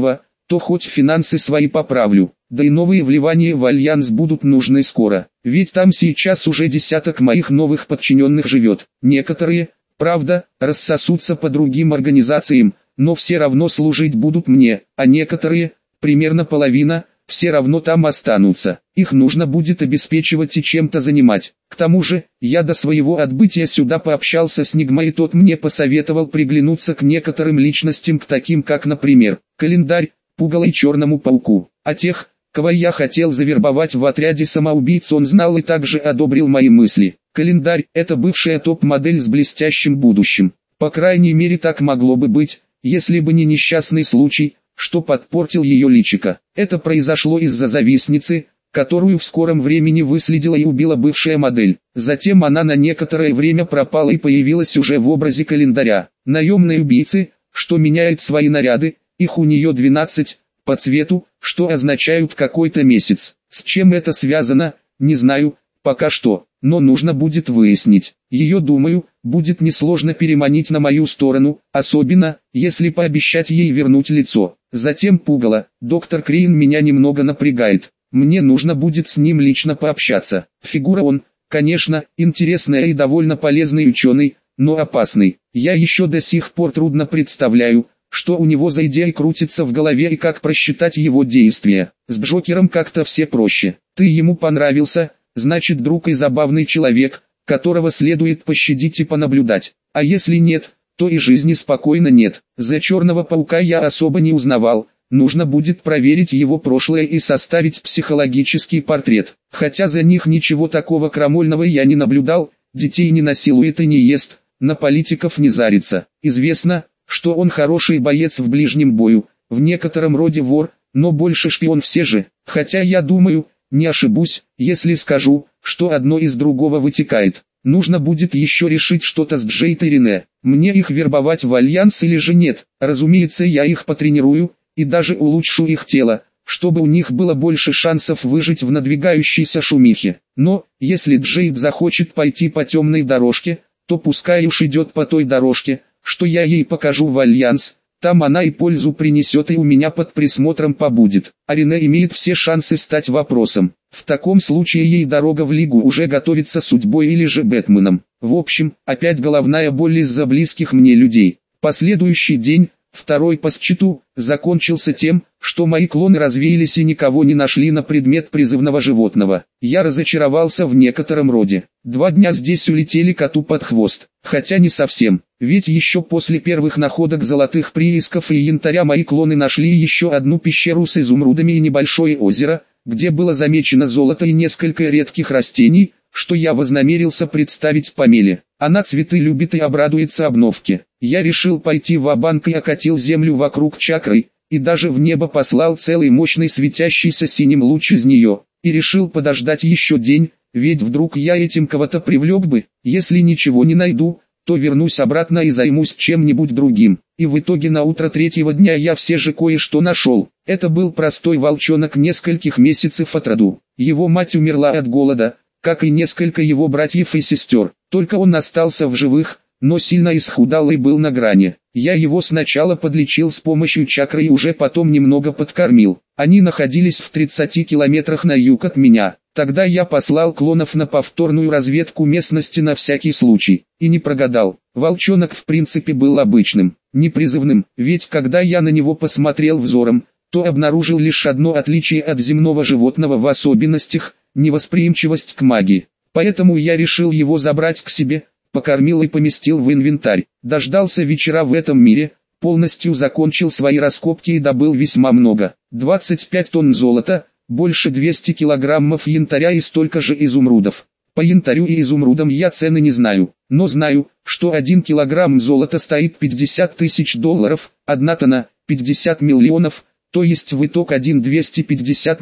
то хоть финансы свои поправлю, да и новые вливания в Альянс будут нужны скоро, ведь там сейчас уже десяток моих новых подчиненных живет. Некоторые, правда, рассосутся по другим организациям, но все равно служить будут мне, а некоторые, примерно половина, все равно там останутся. Их нужно будет обеспечивать и чем-то занимать. К тому же, я до своего отбытия сюда пообщался с Нигма, и тот мне посоветовал приглянуться к некоторым личностям, к таким как, например, Календарь, Пугало и Черному Пауку. А тех, кого я хотел завербовать в отряде самоубийц, он знал и также одобрил мои мысли. Календарь – это бывшая топ-модель с блестящим будущим. По крайней мере, так могло бы быть, если бы не несчастный случай, что подпортил ее личико. Это произошло из-за завистницы, которую в скором времени выследила и убила бывшая модель. Затем она на некоторое время пропала и появилась уже в образе Календаря. Наемной убийцы, что меняет свои наряды, их у нее двенадцать, по цвету, что означают какой-то месяц. С чем это связано, не знаю, пока что, но нужно будет выяснить. Ее, думаю, будет несложно переманить на мою сторону, особенно, если пообещать ей вернуть лицо. Затем Пугало. Доктор Крейн меня немного напрягает. Мне нужно будет с ним лично пообщаться. Фигура он, конечно, интересная и довольно полезный ученый, но опасный. Я еще до сих пор трудно представляю, что у него за идея крутится в голове и как просчитать его действия. С Джокером как-то все проще. Ты ему понравился, значит друг и забавный человек, которого следует пощадить и понаблюдать. А если нет, то и жизни спокойно нет. За Черного Паука я особо не узнавал, нужно будет проверить его прошлое и составить психологический портрет. Хотя за них ничего такого крамольного я не наблюдал, детей не насилует и не ест, на политиков не зарится. Известно, что он хороший боец в ближнем бою, в некотором роде вор, но больше шпион все же. Хотя я думаю, не ошибусь, если скажу, что одно из другого вытекает. Нужно будет еще решить что-то с Джейд и Рене. Мне их вербовать в Альянс или же нет? Разумеется, я их потренирую, и даже улучшу их тело, чтобы у них было больше шансов выжить в надвигающейся шумихе. Но, если Джейд захочет пойти по темной дорожке, то пускай уж идет по той дорожке, что я ей покажу в Альянс. Там она и пользу принесет, и у меня под присмотром побудет. А Рене имеет все шансы стать вопросом. В таком случае ей дорога в Лигу уже готовится судьбой или же Бэтменом. В общем, опять головная боль из-за близких мне людей. Последующий день, второй по счету, закончился тем, что мои клоны развеялись и никого не нашли на предмет призывного животного. Я разочаровался в некотором роде. Два дня здесь улетели коту под хвост. Хотя не совсем, ведь еще после первых находок золотых приисков и янтаря мои клоны нашли еще одну пещеру с изумрудами и небольшое озеро, где было замечено золото и несколько редких растений, что я вознамерился представить Памеле. Она цветы любит и обрадуется обновке. Я решил пойти ва-банк и окатил землю вокруг чакры, и даже в небо послал целый мощный светящийся синим луч из нее, и решил подождать еще день, ведь вдруг я этим кого-то привлек бы. Если ничего не найду, то вернусь обратно и займусь чем-нибудь другим. И в итоге на утро третьего дня я все же кое-что нашел. Это был простой волчонок нескольких месяцев от роду. Его мать умерла от голода, как и несколько его братьев и сестер. Только он остался в живых, но сильно исхудал и был на грани. Я его сначала подлечил с помощью чакры и уже потом немного подкормил. Они находились в тридцати километрах на юг от меня. Тогда я послал клонов на повторную разведку местности на всякий случай. И не прогадал. Волчонок в принципе был обычным, непризывным, ведь когда я на него посмотрел взором, то обнаружил лишь одно отличие от земного животного в особенностях – невосприимчивость к магии. Поэтому я решил его забрать к себе, покормил и поместил в инвентарь. Дождался вечера в этом мире, полностью закончил свои раскопки и добыл весьма много. двадцать пять тонн золота, больше двухсот килограммов янтаря и столько же изумрудов. По янтарю и изумрудам я цены не знаю, но знаю, что один килограмм золота стоит пятьдесят тысяч долларов, одна тонна – пятьдесят миллионов, то есть в итог один двести пятьдесят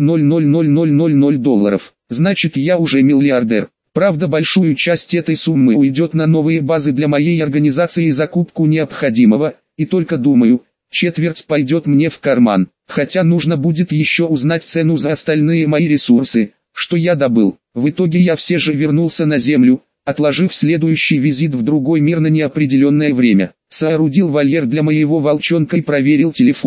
тысяч долларов. Значит, я уже миллиардер. Правда, большую часть этой суммы уйдет на новые базы для моей организации и закупку необходимого, и только думаю, четверть пойдет мне в карман. Хотя нужно будет еще узнать цену за остальные мои ресурсы, что я добыл. В итоге я все же вернулся на Землю, отложив следующий визит в другой мир на неопределенное время. Соорудил вольер для моего волчонка и проверил телефон,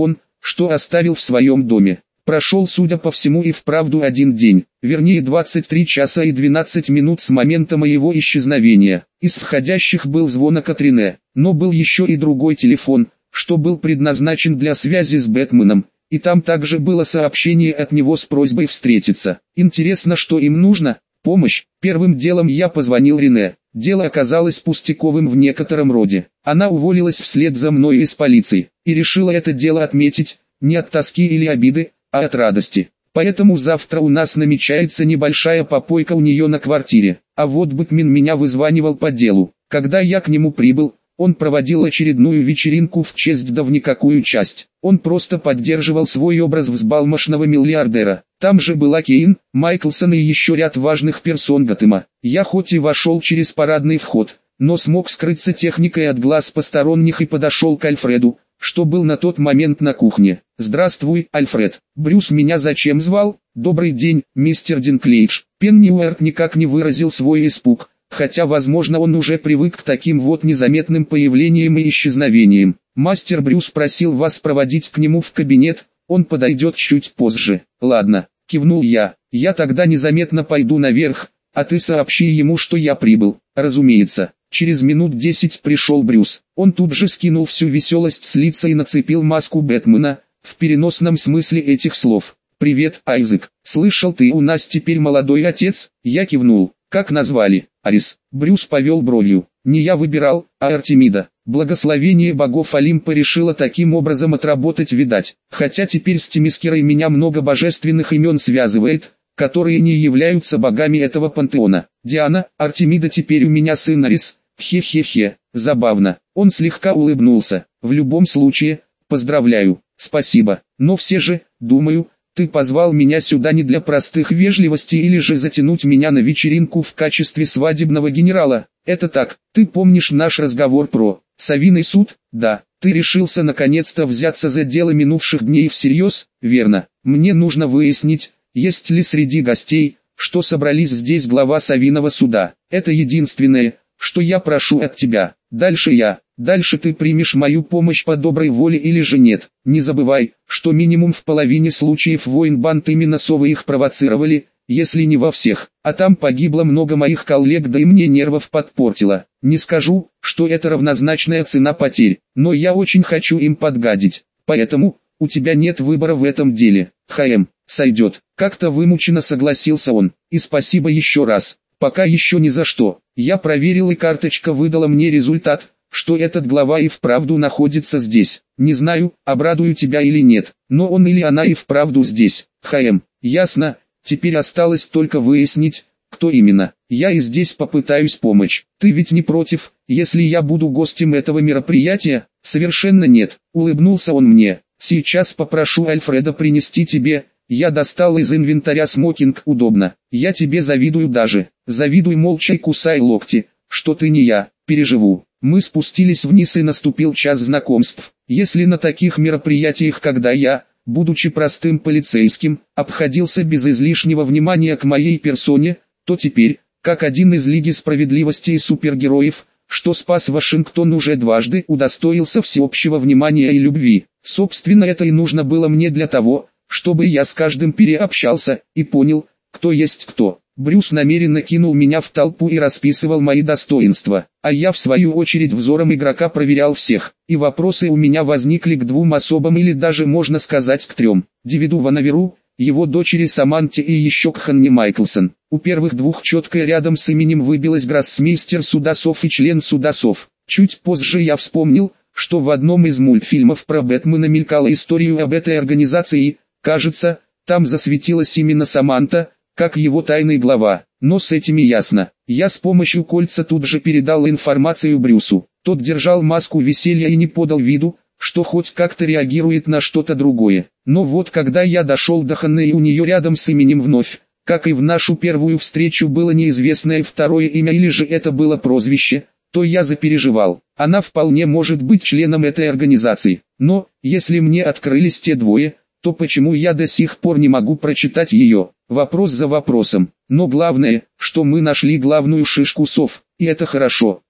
что оставил в своем доме. Прошел, судя по всему, и вправду один день, вернее двадцать три часа и двенадцать минут с момента моего исчезновения. Из входящих был звонок от Рене, но был еще и другой телефон, что был предназначен для связи с Бэтменом, и там также было сообщение от него с просьбой встретиться. Интересно, что им нужно? Помощь. Первым делом я позвонил Рене. Дело оказалось пустяковым в некотором роде. Она уволилась вслед за мной из полиции, и решила это дело отметить, не от тоски или обиды, а от радости. Поэтому завтра у нас намечается небольшая попойка у нее на квартире. А вот Бэтмен меня вызванивал по делу. Когда я к нему прибыл, он проводил очередную вечеринку в честь да в никакую часть. Он просто поддерживал свой образ взбалмошного миллиардера. Там же была Кейн, Майклсон и еще ряд важных персон Готэма. Я хоть и вошел через парадный вход, но смог скрыться техникой от глаз посторонних и подошел к Альфреду, что был на тот момент на кухне. «Здравствуй, Альфред. Брюс меня зачем звал?» «Добрый день, мистер Динклейдж». Пенниуэрт никак не выразил свой испуг, хотя возможно он уже привык к таким вот незаметным появлениям и исчезновениям. «Мастер Брюс просил вас проводить к нему в кабинет, он подойдет чуть позже». «Ладно», кивнул я, «я тогда незаметно пойду наверх, а ты сообщи ему, что я прибыл». «Разумеется». Через минут десять пришел Брюс. Он тут же скинул всю веселость с лица и нацепил маску Бэтмена, в переносном смысле этих слов. «Привет, Айзек. Слышал, ты у нас теперь молодой отец?» Я кивнул. «Как назвали?» «Арис». Брюс повел бровью. «Не я выбирал, а Артемида. Благословение богов Олимпа решило таким образом отработать, видать. Хотя теперь с Темискерой меня много божественных имен связывает, которые не являются богами этого пантеона. Диана, Артемида, теперь у меня сын Арис». Хе-хе-хе, забавно. Он слегка улыбнулся. «В любом случае, поздравляю, спасибо. Но все же, думаю, ты позвал меня сюда не для простых вежливостей или же затянуть меня на вечеринку в качестве свадебного генерала. Это так, ты помнишь наш разговор про Савиный суд?» «Да, ты решился наконец-то взяться за дело минувших дней всерьез, верно? Мне нужно выяснить, есть ли среди гостей, что собрались здесь глава Савиного суда. Это единственное, что я прошу от тебя. Дальше я, дальше ты примешь мою помощь по доброй воле или же нет. Не забывай, что минимум в половине случаев войн банд именно совы их провоцировали, если не во всех. А там погибло много моих коллег, да и мне нервов подпортило. Не скажу, что это равнозначная цена потерь, но я очень хочу им подгадить. Поэтому, у тебя нет выбора в этом деле. ХМ, сойдет». Как-то вымученно согласился он. «И спасибо еще раз. Пока еще ни за что. Я проверил, и карточка выдала мне результат, что этот глава и вправду находится здесь. Не знаю, обрадую тебя или нет, но он или она и вправду здесь. ХМ, ясно, теперь осталось только выяснить, кто именно. Я и здесь попытаюсь помочь. Ты ведь не против, если я буду гостем этого мероприятия?» «Совершенно нет», улыбнулся он мне. «Сейчас попрошу Альфреда принести тебе». Я достал из инвентаря смокинг. «Удобно. Я тебе завидую даже. Завидуй молча и кусай локти, что ты не я. Переживу». Мы спустились вниз, и наступил час знакомств. Если на таких мероприятиях, когда я, будучи простым полицейским, обходился без излишнего внимания к моей персоне, то теперь, как один из Лиги Справедливости и супергероев, что спас Вашингтон уже дважды, удостоился всеобщего внимания и любви. Собственно, это и нужно было мне для того, чтобы я с каждым переобщался и понял, кто есть кто. Брюс намеренно кинул меня в толпу и расписывал мои достоинства, а я в свою очередь взором игрока проверял всех, и вопросы у меня возникли к двум особам, или даже можно сказать к трем. Девиду Ванаверу, его дочери Саманте и еще к Ханне Майклсон. У первых двух четко рядом с именем выбилась гроссмейстер Судасов и член Судасов. Чуть позже я вспомнил, что в одном из мультфильмов про Бэтмена мелькала история об этой организации. Кажется, там засветилась именно Саманта, как его тайный глава. Но с этим и ясно. Я с помощью кольца тут же передал информацию Брюсу. Тот держал маску веселья и не подал виду, что хоть как-то реагирует на что-то другое. Но вот когда я дошел до Ханны, и у нее рядом с именем вновь, как и в нашу первую встречу, было неизвестное второе имя, или же это было прозвище, то я запереживал. Она вполне может быть членом этой организации. Но, если мне открылись те двое, то почему я до сих пор не могу прочитать ее? Вопрос за вопросом. Но главное, что мы нашли главную шишку сов, и это хорошо.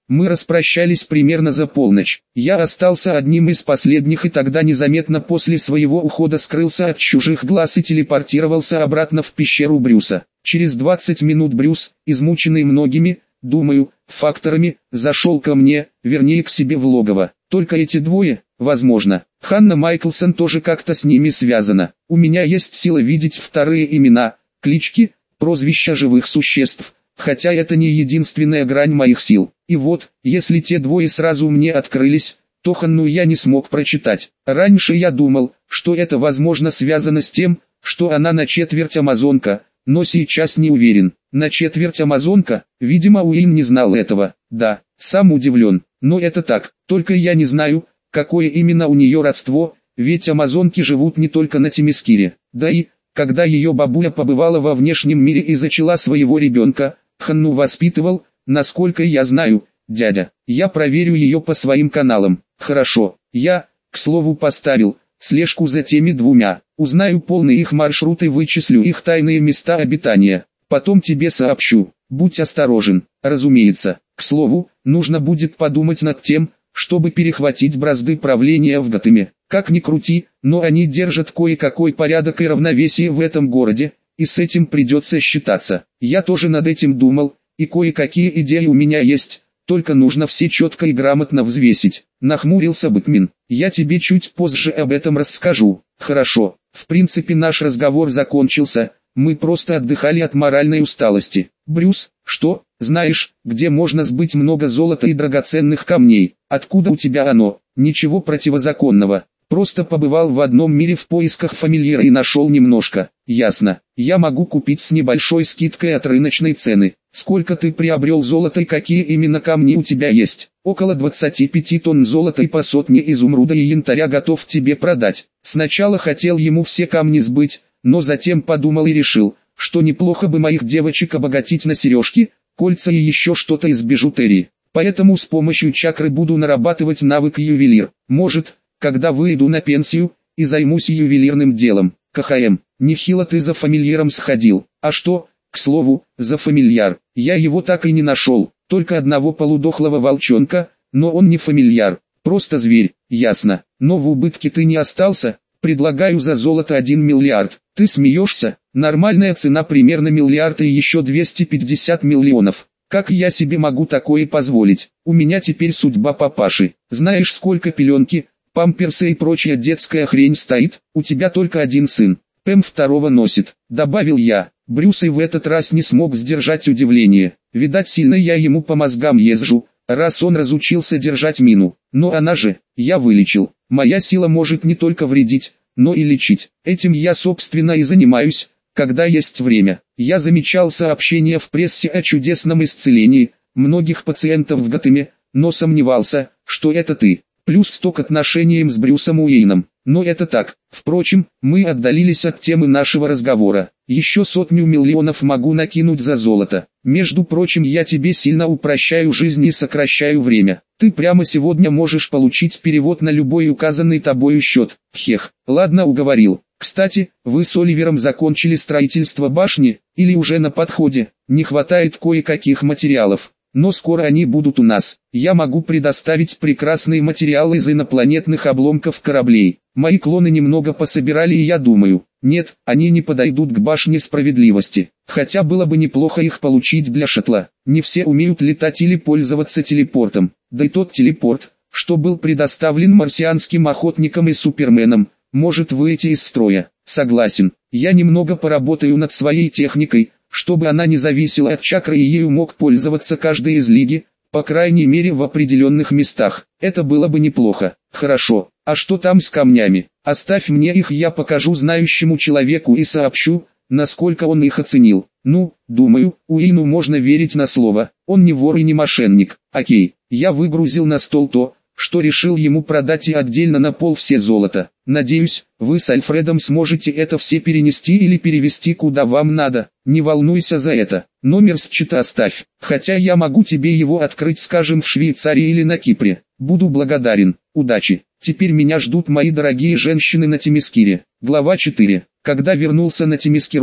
Мы распрощались примерно за полночь. Я остался одним из последних и тогда незаметно после своего ухода скрылся от чужих глаз и телепортировался обратно в пещеру Брюса. Через двадцать минут Брюс, измученный многими, думаю, факторами, зашел ко мне, вернее к себе в логово. Только эти двое, возможно. Ханна Майклсон тоже как-то с ними связана. У меня есть сила видеть вторые имена, клички, прозвища живых существ, хотя это не единственная грань моих сил. И вот, если те двое сразу мне открылись, то Ханну я не смог прочитать. Раньше я думал, что это возможно связано с тем, что она на четверть амазонка, но сейчас не уверен. На четверть амазонка, видимо Уин не знал этого. Да, сам удивлен, но это так, только я не знаю, какое именно у нее родство, ведь амазонки живут не только на Темескире. Да и, когда ее бабуля побывала во внешнем мире и зачала своего ребенка, Ханну воспитывал, насколько я знаю, дядя. Я проверю ее по своим каналам. Хорошо, я, к слову, поставил слежку за теми двумя. Узнаю полный их маршрут и вычислю их тайные места обитания. Потом тебе сообщу. Будь осторожен. Разумеется, к слову, нужно будет подумать над тем, чтобы перехватить бразды правления в Готэме. Как ни крути, но они держат кое-какой порядок и равновесие в этом городе, и с этим придется считаться. Я тоже над этим думал, и кое-какие идеи у меня есть, только нужно все четко и грамотно взвесить. Нахмурился Бэтмен. Я тебе чуть позже об этом расскажу. Хорошо, в принципе наш разговор закончился, мы просто отдыхали от моральной усталости. Брюс, что, знаешь, где можно сбыть много золота и драгоценных камней? Откуда у тебя оно? Ничего противозаконного. Просто побывал в одном мире в поисках фамильяра и нашел немножко. Ясно. Я могу купить с небольшой скидкой от рыночной цены. Сколько ты приобрел золота и какие именно камни у тебя есть? Около двадцати пяти тонн золота и по сотне изумруда и янтаря готов тебе продать. Сначала хотел ему все камни сбыть, но затем подумал и решил, что неплохо бы моих девочек обогатить на сережки, кольца и еще что-то из бижутерии. Поэтому с помощью чакры буду нарабатывать навык ювелир. Может, когда выйду на пенсию, и займусь ювелирным делом. КХМ, нехило ты за фамильяром сходил. А что, к слову, за фамильяр? Я его так и не нашел, только одного полудохлого волчонка, но он не фамильяр, просто зверь, ясно. Но в убытке ты не остался, предлагаю за золото один миллиард. Ты смеешься? Нормальная цена примерно миллиард и еще двести пятьдесят миллионов. Как я себе могу такое позволить? У меня теперь судьба папаши. Знаешь, сколько пеленки, памперсы и прочая детская хрень стоит? У тебя только один сын. Пэм второго носит, добавил я. Брюс и в этот раз не смог сдержать удивление. Видать, сильно я ему по мозгам езжу, раз он разучился держать мину. Но она же, я вылечил. Моя сила может не только вредить, но и лечить. Этим я собственно и занимаюсь, когда есть время. Я замечал сообщения в прессе о чудесном исцелении многих пациентов в Готэме, но сомневался, что это ты. Плюс сто к отношениям с Брюсом Уэйном. Но это так. Впрочем, мы отдалились от темы нашего разговора. Еще сотню миллионов могу накинуть за золото. Между прочим, я тебе сильно упрощаю жизнь и сокращаю время. Ты прямо сегодня можешь получить перевод на любой указанный тобою счет. Хех, ладно, уговорил. Кстати, вы с Оливером закончили строительство башни, или уже на подходе? Не хватает кое-каких материалов. Но скоро они будут у нас. Я могу предоставить прекрасные материалы из инопланетных обломков кораблей. Мои клоны немного пособирали и я думаю, нет, они не подойдут к башне справедливости. Хотя было бы неплохо их получить для шаттла. Не все умеют летать или пользоваться телепортом. Да и тот телепорт, что был предоставлен марсианским охотникам и суперменам, может выйти из строя. Согласен, я немного поработаю над своей техникой, чтобы она не зависела от чакры и ею мог пользоваться каждый из лиги, по крайней мере в определенных местах. Это было бы неплохо. Хорошо, а что там с камнями? Оставь мне их, я покажу знающему человеку и сообщу, насколько он их оценил. Ну, думаю, Уину можно верить на слово, он не вор и не мошенник. Окей, я выгрузил на стол то, что решил ему продать и отдельно на пол все золото. Надеюсь, вы с Альфредом сможете это все перенести или перевести куда вам надо. Не волнуйся за это. Номер счета оставь. Хотя я могу тебе его открыть, скажем, в Швейцарии или на Кипре. Буду благодарен. Удачи. Теперь меня ждут мои дорогие женщины на Темескире. Глава четыре. Когда вернулся на Темескиру,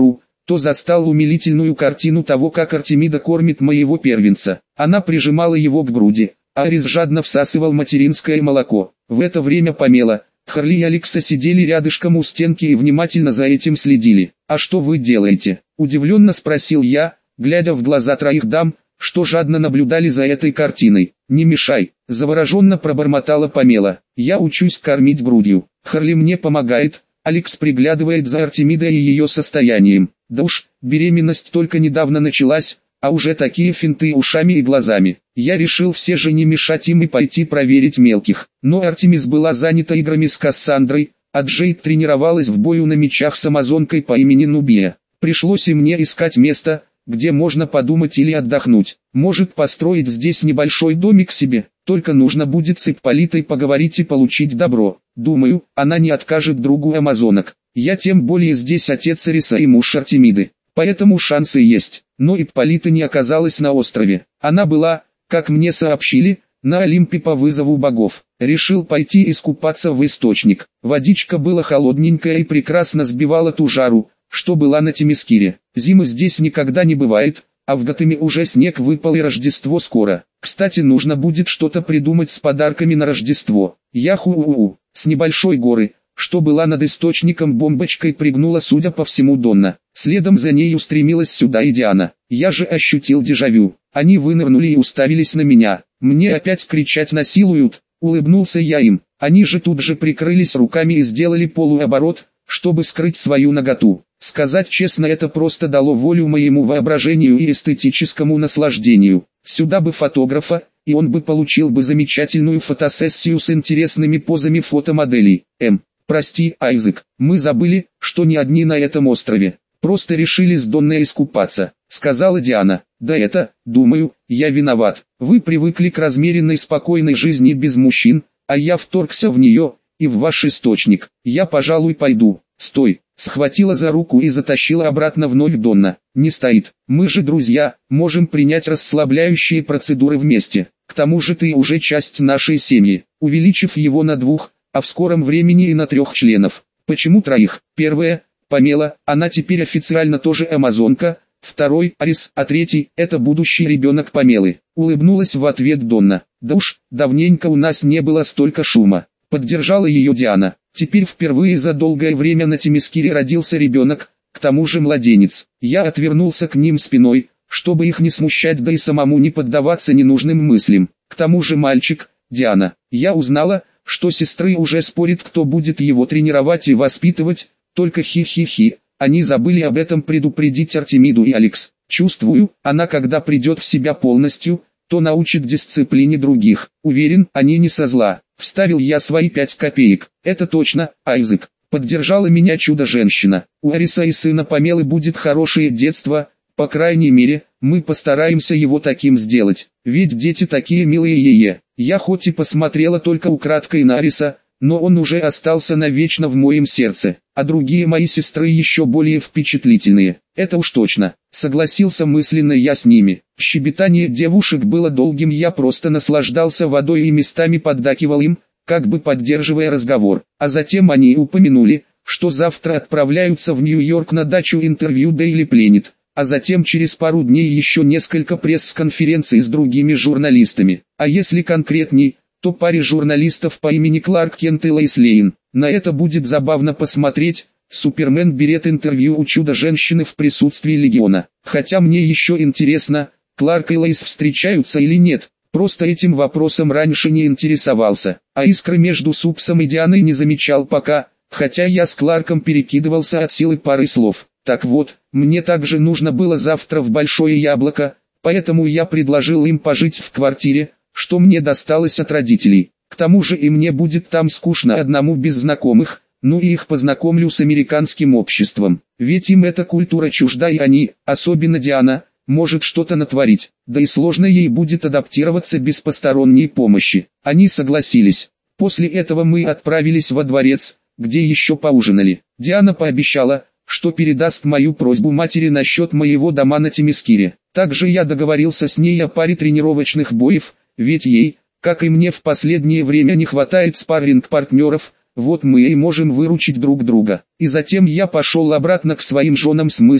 то застал умилительную картину того, как Артемида кормит моего первенца. Она прижимала его к груди, а Арис жадно всасывал материнское молоко. В это время Памела, Харли и Алекса сидели рядышком у стенки и внимательно за этим следили. «А что вы делаете?» – удивленно спросил я, глядя в глаза троих дам, что жадно наблюдали за этой картиной. «Не мешай», – завороженно пробормотала Памела. «Я учусь кормить грудью. Харли мне помогает, Алекс приглядывает за Артемидой и ее состоянием. Да уж, беременность только недавно началась, а уже такие финты ушами и глазами. Я решил все же не мешать им и пойти проверить мелких. Но Артемис была занята играми с Кассандрой, а Джейд тренировалась в бою на мечах с амазонкой по имени Нубия. Пришлось и мне искать место, где можно подумать или отдохнуть. Может построить здесь небольшой домик себе, только нужно будет с Ипполитой поговорить и получить добро. Думаю, она не откажет другу амазонок. Я тем более здесь отец Ариса и муж Артемиды, поэтому шансы есть. Но Ипполита не оказалась на острове. Она была, как мне сообщили, на Олимпе по вызову богов. Решил пойти искупаться в источник. Водичка была холодненькая и прекрасно сбивала ту жару, что была на Темискире. Зимы здесь никогда не бывает, а в Готэме уже снег выпал и Рождество скоро. Кстати, нужно будет что-то придумать с подарками на Рождество. Яху-у-у, с небольшой горы, что была над источником, бомбочкой прыгнула, судя по всему, Донна. Следом за ней устремилась сюда и Диана. Я же ощутил дежавю. Они вынырнули и уставились на меня. Мне опять кричать насилуют, улыбнулся я им. Они же тут же прикрылись руками и сделали полуоборот, чтобы скрыть свою наготу. Сказать честно, это просто дало волю моему воображению и эстетическому наслаждению. Сюда бы фотографа, и он бы получил бы замечательную фотосессию с интересными позами фотомоделей. М. Прости, Айзек, мы забыли, что не одни на этом острове. Просто решили с Донной искупаться, сказала Диана. Да это, думаю, я виноват. Вы привыкли к размеренной спокойной жизни без мужчин, а я вторгся в нее, и в ваш источник. Я, пожалуй, пойду. Стой, схватила за руку и затащила обратно вновь Донна. Не стоит, мы же друзья, можем принять расслабляющие процедуры вместе. К тому же ты уже часть нашей семьи, увеличив его на двух, а в скором времени и на трех членов. Почему троих? Первое, Памела, она теперь официально тоже амазонка. Второй, Арис, а третий, это будущий ребенок Памелы. Улыбнулась в ответ Донна. Да уж, давненько у нас не было столько шума. Поддержала ее Диана. Теперь впервые за долгое время на Темискире родился ребенок, к тому же младенец. Я отвернулся к ним спиной, чтобы их не смущать, да и самому не поддаваться ненужным мыслям. К тому же мальчик, Диана. Я узнала, что сестры уже спорят, кто будет его тренировать и воспитывать, только хи-хи-хи. Они забыли об этом предупредить Артемиду и Алекс. Чувствую, она когда придет в себя полностью, то научит дисциплине других. Уверен, они не со зла. Вставил я свои пять копеек. Это точно, Айзек. Поддержала меня чудо-женщина. У Ариса и сына Памелы будет хорошее детство, по крайней мере, мы постараемся его таким сделать. Ведь дети такие милые е-е. Я хоть и посмотрела только украдкой на Ариса, но он уже остался навечно в моем сердце, а другие мои сестры еще более впечатлительные. Это уж точно. Согласился мысленно я с ними. Щебетание девушек было долгим, я просто наслаждался водой и местами поддакивал им, как бы поддерживая разговор. А затем они упомянули, что завтра отправляются в Нью-Йорк на дачу интервью Daily Planet, а затем через пару дней еще несколько пресс-конференций с другими журналистами. А если конкретней, то паре журналистов по имени Кларк Кент и Лоис Лейн. На это будет забавно посмотреть. Супермен берет интервью у чудо-женщины в присутствии Легиона. Хотя мне еще интересно, Кларк и Лоис встречаются или нет. Просто этим вопросом раньше не интересовался. А искры между Супсом и Дианой не замечал пока, хотя я с Кларком перекидывался от силы парой слов. Так вот, мне также нужно было завтра в Большое Яблоко, поэтому я предложил им пожить в квартире, что мне досталось от родителей. К тому же и мне будет там скучно одному без знакомых, ну и их познакомлю с американским обществом. Ведь им эта культура чужда, и они, особенно Диана, может что-то натворить, да и сложно ей будет адаптироваться без посторонней помощи. Они согласились. После этого мы отправились во дворец, где еще поужинали. Диана пообещала, что передаст мою просьбу матери насчет моего дома на Темискире. Также я договорился с ней о паре тренировочных боев, ведь ей, как и мне, в последнее время не хватает спарринг-партнеров, вот мы и можем выручить друг друга. И затем я пошел обратно к своим женам с мыслью,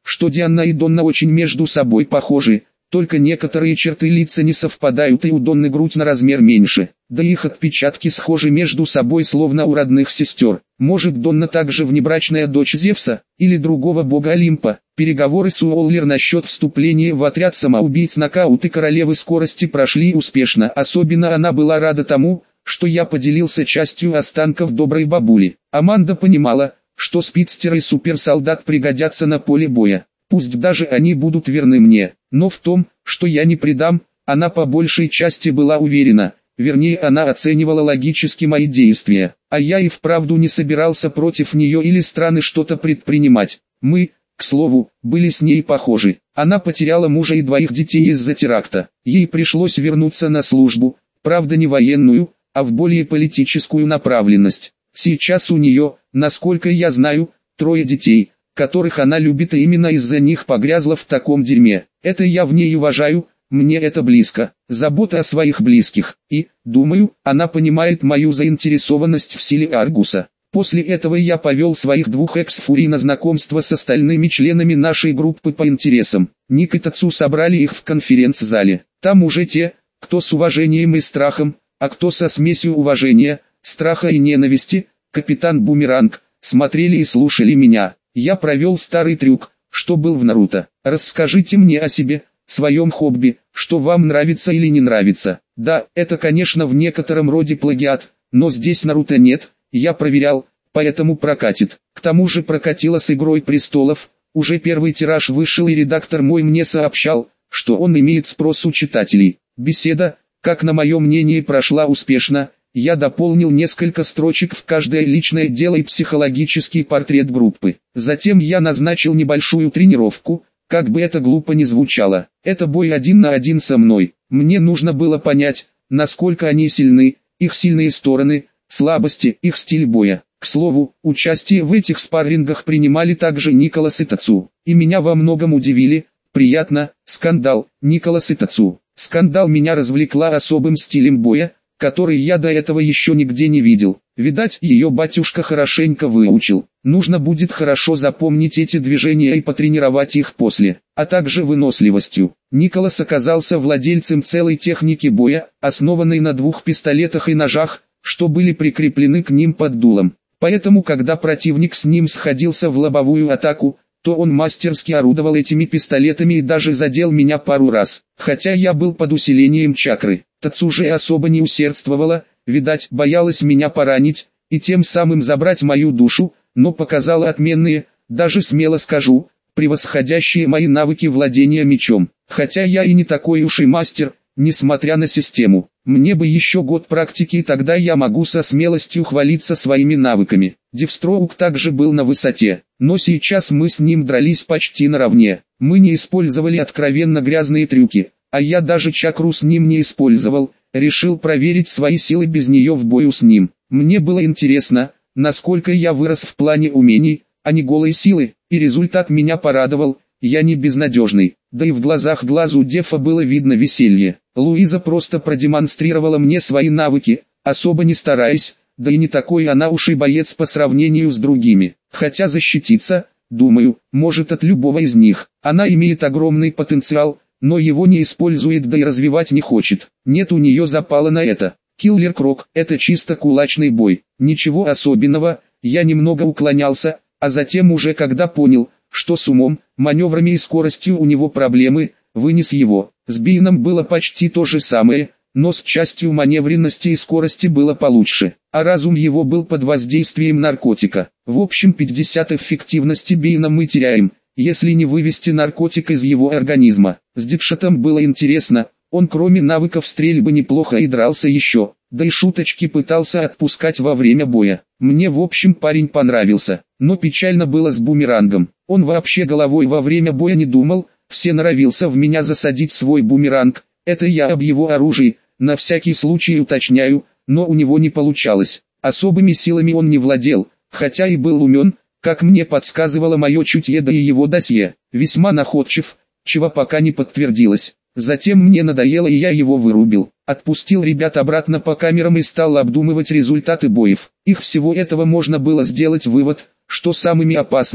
что Диана и Донна очень между собой похожи, только некоторые черты лица не совпадают и у Донны грудь на размер меньше, да их отпечатки схожи между собой словно у родных сестер. Может, Донна также внебрачная дочь Зевса, или другого бога Олимпа. Переговоры с Уоллер насчет вступления в отряд самоубийц Нокаут и Королевы Скорости прошли успешно. Особенно она была рада тому, что я поделился частью останков доброй бабули. Аманда понимала, что спидстер и суперсолдат пригодятся на поле боя. Пусть даже они будут верны мне, но в том, что я не предам, она по большей части была уверена. Вернее, она оценивала логически мои действия, а я и вправду не собирался против нее или страны что-то предпринимать. Мы, к слову, были с ней похожи. Она потеряла мужа и двоих детей из-за теракта. Ей пришлось вернуться на службу, правда не военную, а в более политическую направленность. Сейчас у нее, насколько я знаю, трое детей, которых она любит и именно из-за них погрязла в таком дерьме. Это я в ней уважаю, мне это близко. Забота о своих близких. И, думаю, она понимает мою заинтересованность в силе Аргуса. После этого я повел своих двух экс-фурий на знакомство с остальными членами нашей группы по интересам. Ник и Тацу собрали их в конференц-зале. Там уже те, кто с уважением и страхом, а кто со смесью уважения, страха и ненависти, капитан Бумеранг, смотрели и слушали меня. Я провел старый трюк, что был в Наруто. Расскажите мне о себе, своем хобби, что вам нравится или не нравится. Да, это конечно в некотором роде плагиат, но здесь Наруто нет, я проверял, поэтому прокатит. К тому же прокатило с Игрой Престолов, уже первый тираж вышел и редактор мой мне сообщал, что он имеет спрос у читателей. Беседа, как на мое мнение, прошла успешно. Я дополнил несколько строчек в каждое личное дело и психологический портрет группы. Затем я назначил небольшую тренировку, как бы это глупо ни звучало. Это бой один на один со мной. Мне нужно было понять, насколько они сильны, их сильные стороны, слабости, их стиль боя. К слову, участие в этих спаррингах принимали также Николас и Тацу. И меня во многом удивили. Приятно, скандал, Николас и Тацу. Скандал меня развлекла особым стилем боя, который я до этого еще нигде не видел. Видать, ее батюшка хорошенько выучил. Нужно будет хорошо запомнить эти движения и потренировать их после, а также выносливостью. Николас оказался владельцем целой техники боя, основанной на двух пистолетах и ножах, что были прикреплены к ним под дулом. Поэтому, когда противник с ним сходился в лобовую атаку, то он мастерски орудовал этими пистолетами и даже задел меня пару раз, хотя я был под усилением чакры. Тацу же особо не усердствовала, видать, боялась меня поранить, и тем самым забрать мою душу, но показала отменные, даже смело скажу, превосходящие мои навыки владения мечом. Хотя я и не такой уж и мастер, несмотря на систему. Мне бы еще год практики, и тогда я могу со смелостью хвалиться своими навыками. Девстроук также был на высоте, но сейчас мы с ним дрались почти наравне. Мы не использовали откровенно грязные трюки, а я даже чакру с ним не использовал, решил проверить свои силы без нее в бою с ним. Мне было интересно, насколько я вырос в плане умений, а не голой силы, и результат меня порадовал. Я не безнадежный, да и в глазах глазу Дефа было видно веселье. Луиза просто продемонстрировала мне свои навыки, особо не стараясь, да и не такой она уж и боец по сравнению с другими. Хотя защититься, думаю, может от любого из них. Она имеет огромный потенциал, но его не использует, да и развивать не хочет. Нет у нее запала на это. Киллер Крок – это чисто кулачный бой. Ничего особенного, я немного уклонялся, а затем уже когда понял, что с умом, маневрами и скоростью у него проблемы, вынес его. С Бейном было почти то же самое, но с частью маневренности и скорости было получше, а разум его был под воздействием наркотика. В общем, пятьдесят эффективности Бейна мы теряем, если не вывести наркотик из его организма. С Дедшотом было интересно, он кроме навыков стрельбы неплохо и дрался еще, да и шуточки пытался отпускать во время боя. Мне в общем парень понравился, но печально было с Бумерангом. Он вообще головой во время боя не думал, все норовился в меня засадить свой бумеранг. Это я об его оружии, на всякий случай уточняю, но у него не получалось. Особыми силами он не владел, хотя и был умен, как мне подсказывало мое чутье, да и его досье. Весьма находчив, чего пока не подтвердилось. Затем мне надоело, и я его вырубил. Отпустил ребят обратно по камерам и стал обдумывать результаты боев. Их всего этого можно было сделать вывод, что самыми опасными,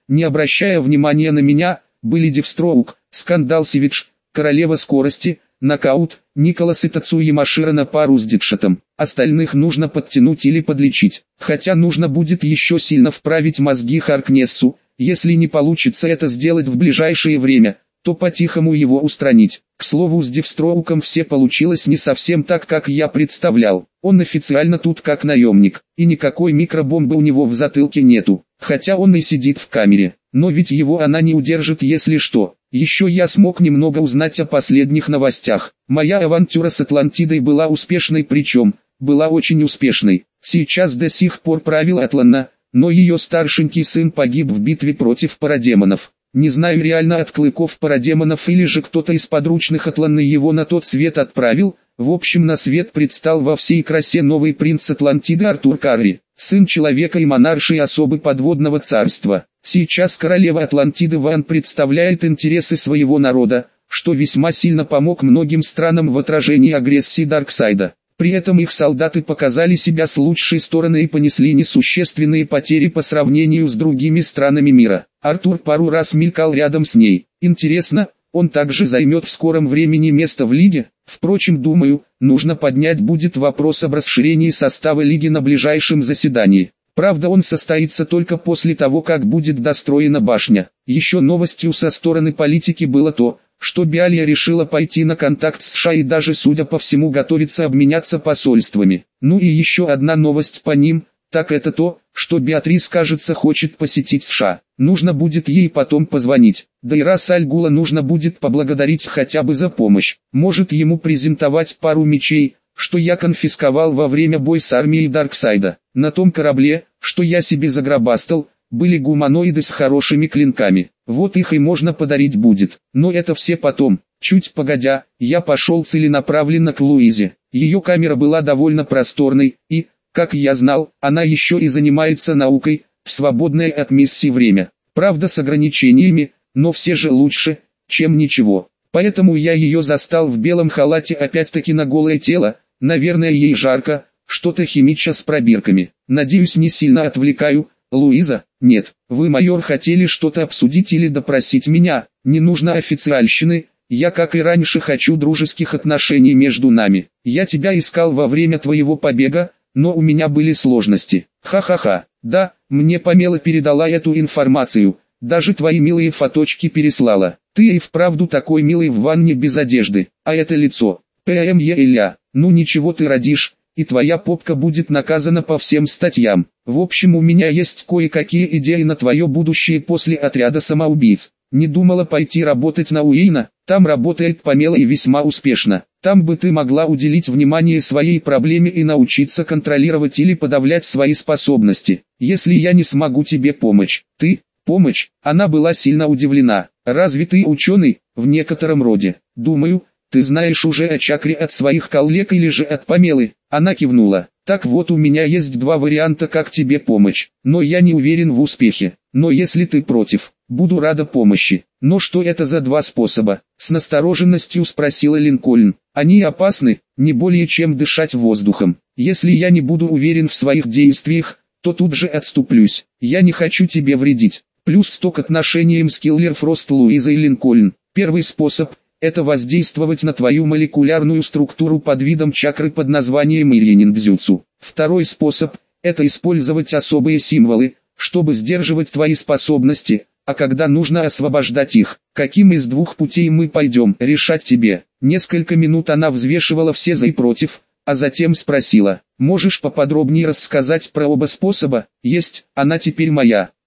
не обращая внимания на меня, были Девстроук, Скандал Сивидж, Королева Скорости, Нокаут, Николас и Тацуя на пару с Дикшотом. Остальных нужно подтянуть или подлечить, хотя нужно будет еще сильно вправить мозги Харкнессу. Если не получится это сделать в ближайшее время, то по-тихому его устранить. К слову, с Девстроуком все получилось не совсем так, как я представлял. Он официально тут как наемник, и никакой микробомбы у него в затылке нету, хотя он и сидит в камере. Но ведь его она не удержит, если что. Еще я смог немного узнать о последних новостях. Моя авантюра с Атлантидой была успешной, причем, была очень успешной. Сейчас до сих пор правил Атланна, но ее старшенький сын погиб в битве против парадемонов. Не знаю, реально от клыков парадемонов или же кто-то из подручных Атланны его на тот свет отправил. В общем, на свет предстал во всей красе новый принц Атлантиды Артур Карри, сын человека и монаршей особы подводного царства. Сейчас королева Атлантиды Ван представляет интересы своего народа, что весьма сильно помог многим странам в отражении агрессии Дарксайда. При этом их солдаты показали себя с лучшей стороны и понесли несущественные потери по сравнению с другими странами мира. Артур пару раз мелькал рядом с ней. Интересно, он также займет в скором времени место в Лиге? Впрочем, думаю, нужно поднять будет вопрос об расширении состава Лиги на ближайшем заседании. Правда, он состоится только после того, как будет достроена башня. Еще новостью со стороны политики было то, что Биалия решила пойти на контакт с США и даже, судя по всему, готовится обменяться посольствами. Ну и еще одна новость по ним, так это то, что Беатрис, кажется, хочет посетить США. Нужно будет ей потом позвонить. Да и Рас Аль-Гула нужно будет поблагодарить хотя бы за помощь. Может ему презентовать пару мечей, что я конфисковал во время боя с армией Дарксайда. На том корабле, что я себе загробастал, были гуманоиды с хорошими клинками. Вот их и можно подарить будет. Но это все потом. Чуть погодя, я пошел целенаправленно к Луизе. Ее камера была довольно просторной, и, как я знал, она еще и занимается наукой, в свободное от миссии время. Правда, с ограничениями, но все же лучше, чем ничего. Поэтому я ее застал в белом халате, опять-таки на голое тело. Наверное, ей жарко, что-то химича с пробирками. Надеюсь, не сильно отвлекаю. Луиза? Нет, вы, майор, хотели что-то обсудить или допросить меня? Не нужно официальщины, я, как и раньше, хочу дружеских отношений между нами. Я тебя искал во время твоего побега, но у меня были сложности. Ха-ха-ха. Да, мне Памела передала эту информацию, даже твои милые фоточки переслала. Ты и вправду такой милый в ванне без одежды, а это лицо. ПМЕ. Ну ничего, ты родишь, и твоя попка будет наказана по всем статьям. В общем, у меня есть кое-какие идеи на твое будущее после отряда самоубийц. Не думала пойти работать на Уэйна? Там работает Памела и весьма успешно. Там бы ты могла уделить внимание своей проблеме и научиться контролировать или подавлять свои способности. Если я не смогу тебе помочь, ты, помощь, она была сильно удивлена. Разве ты ученый? В некотором роде. Думаю, ты знаешь уже о чакре от своих коллег или же от Памелы. Она кивнула. Так вот, у меня есть два варианта, как тебе помочь, но я не уверен в успехе. Но если ты против, буду рада помощи. Но что это за два способа? С настороженностью спросила Линкольн. Они опасны, не более чем дышать воздухом. Если я не буду уверен в своих действиях, то тут же отступлюсь. Я не хочу тебе вредить. Плюс сто к отношениям с Киллер Фрост, Луиза и Линкольн. Первый способ – это воздействовать на твою молекулярную структуру под видом чакры под названием Ирьяниндзюцу. Второй способ – это использовать особые символы, чтобы сдерживать твои способности, а когда нужно освобождать их. Каким из двух путей мы пойдем, решать тебе. Несколько минут она взвешивала все за и против, а затем спросила: можешь поподробнее рассказать про оба способа? Есть, она теперь моя.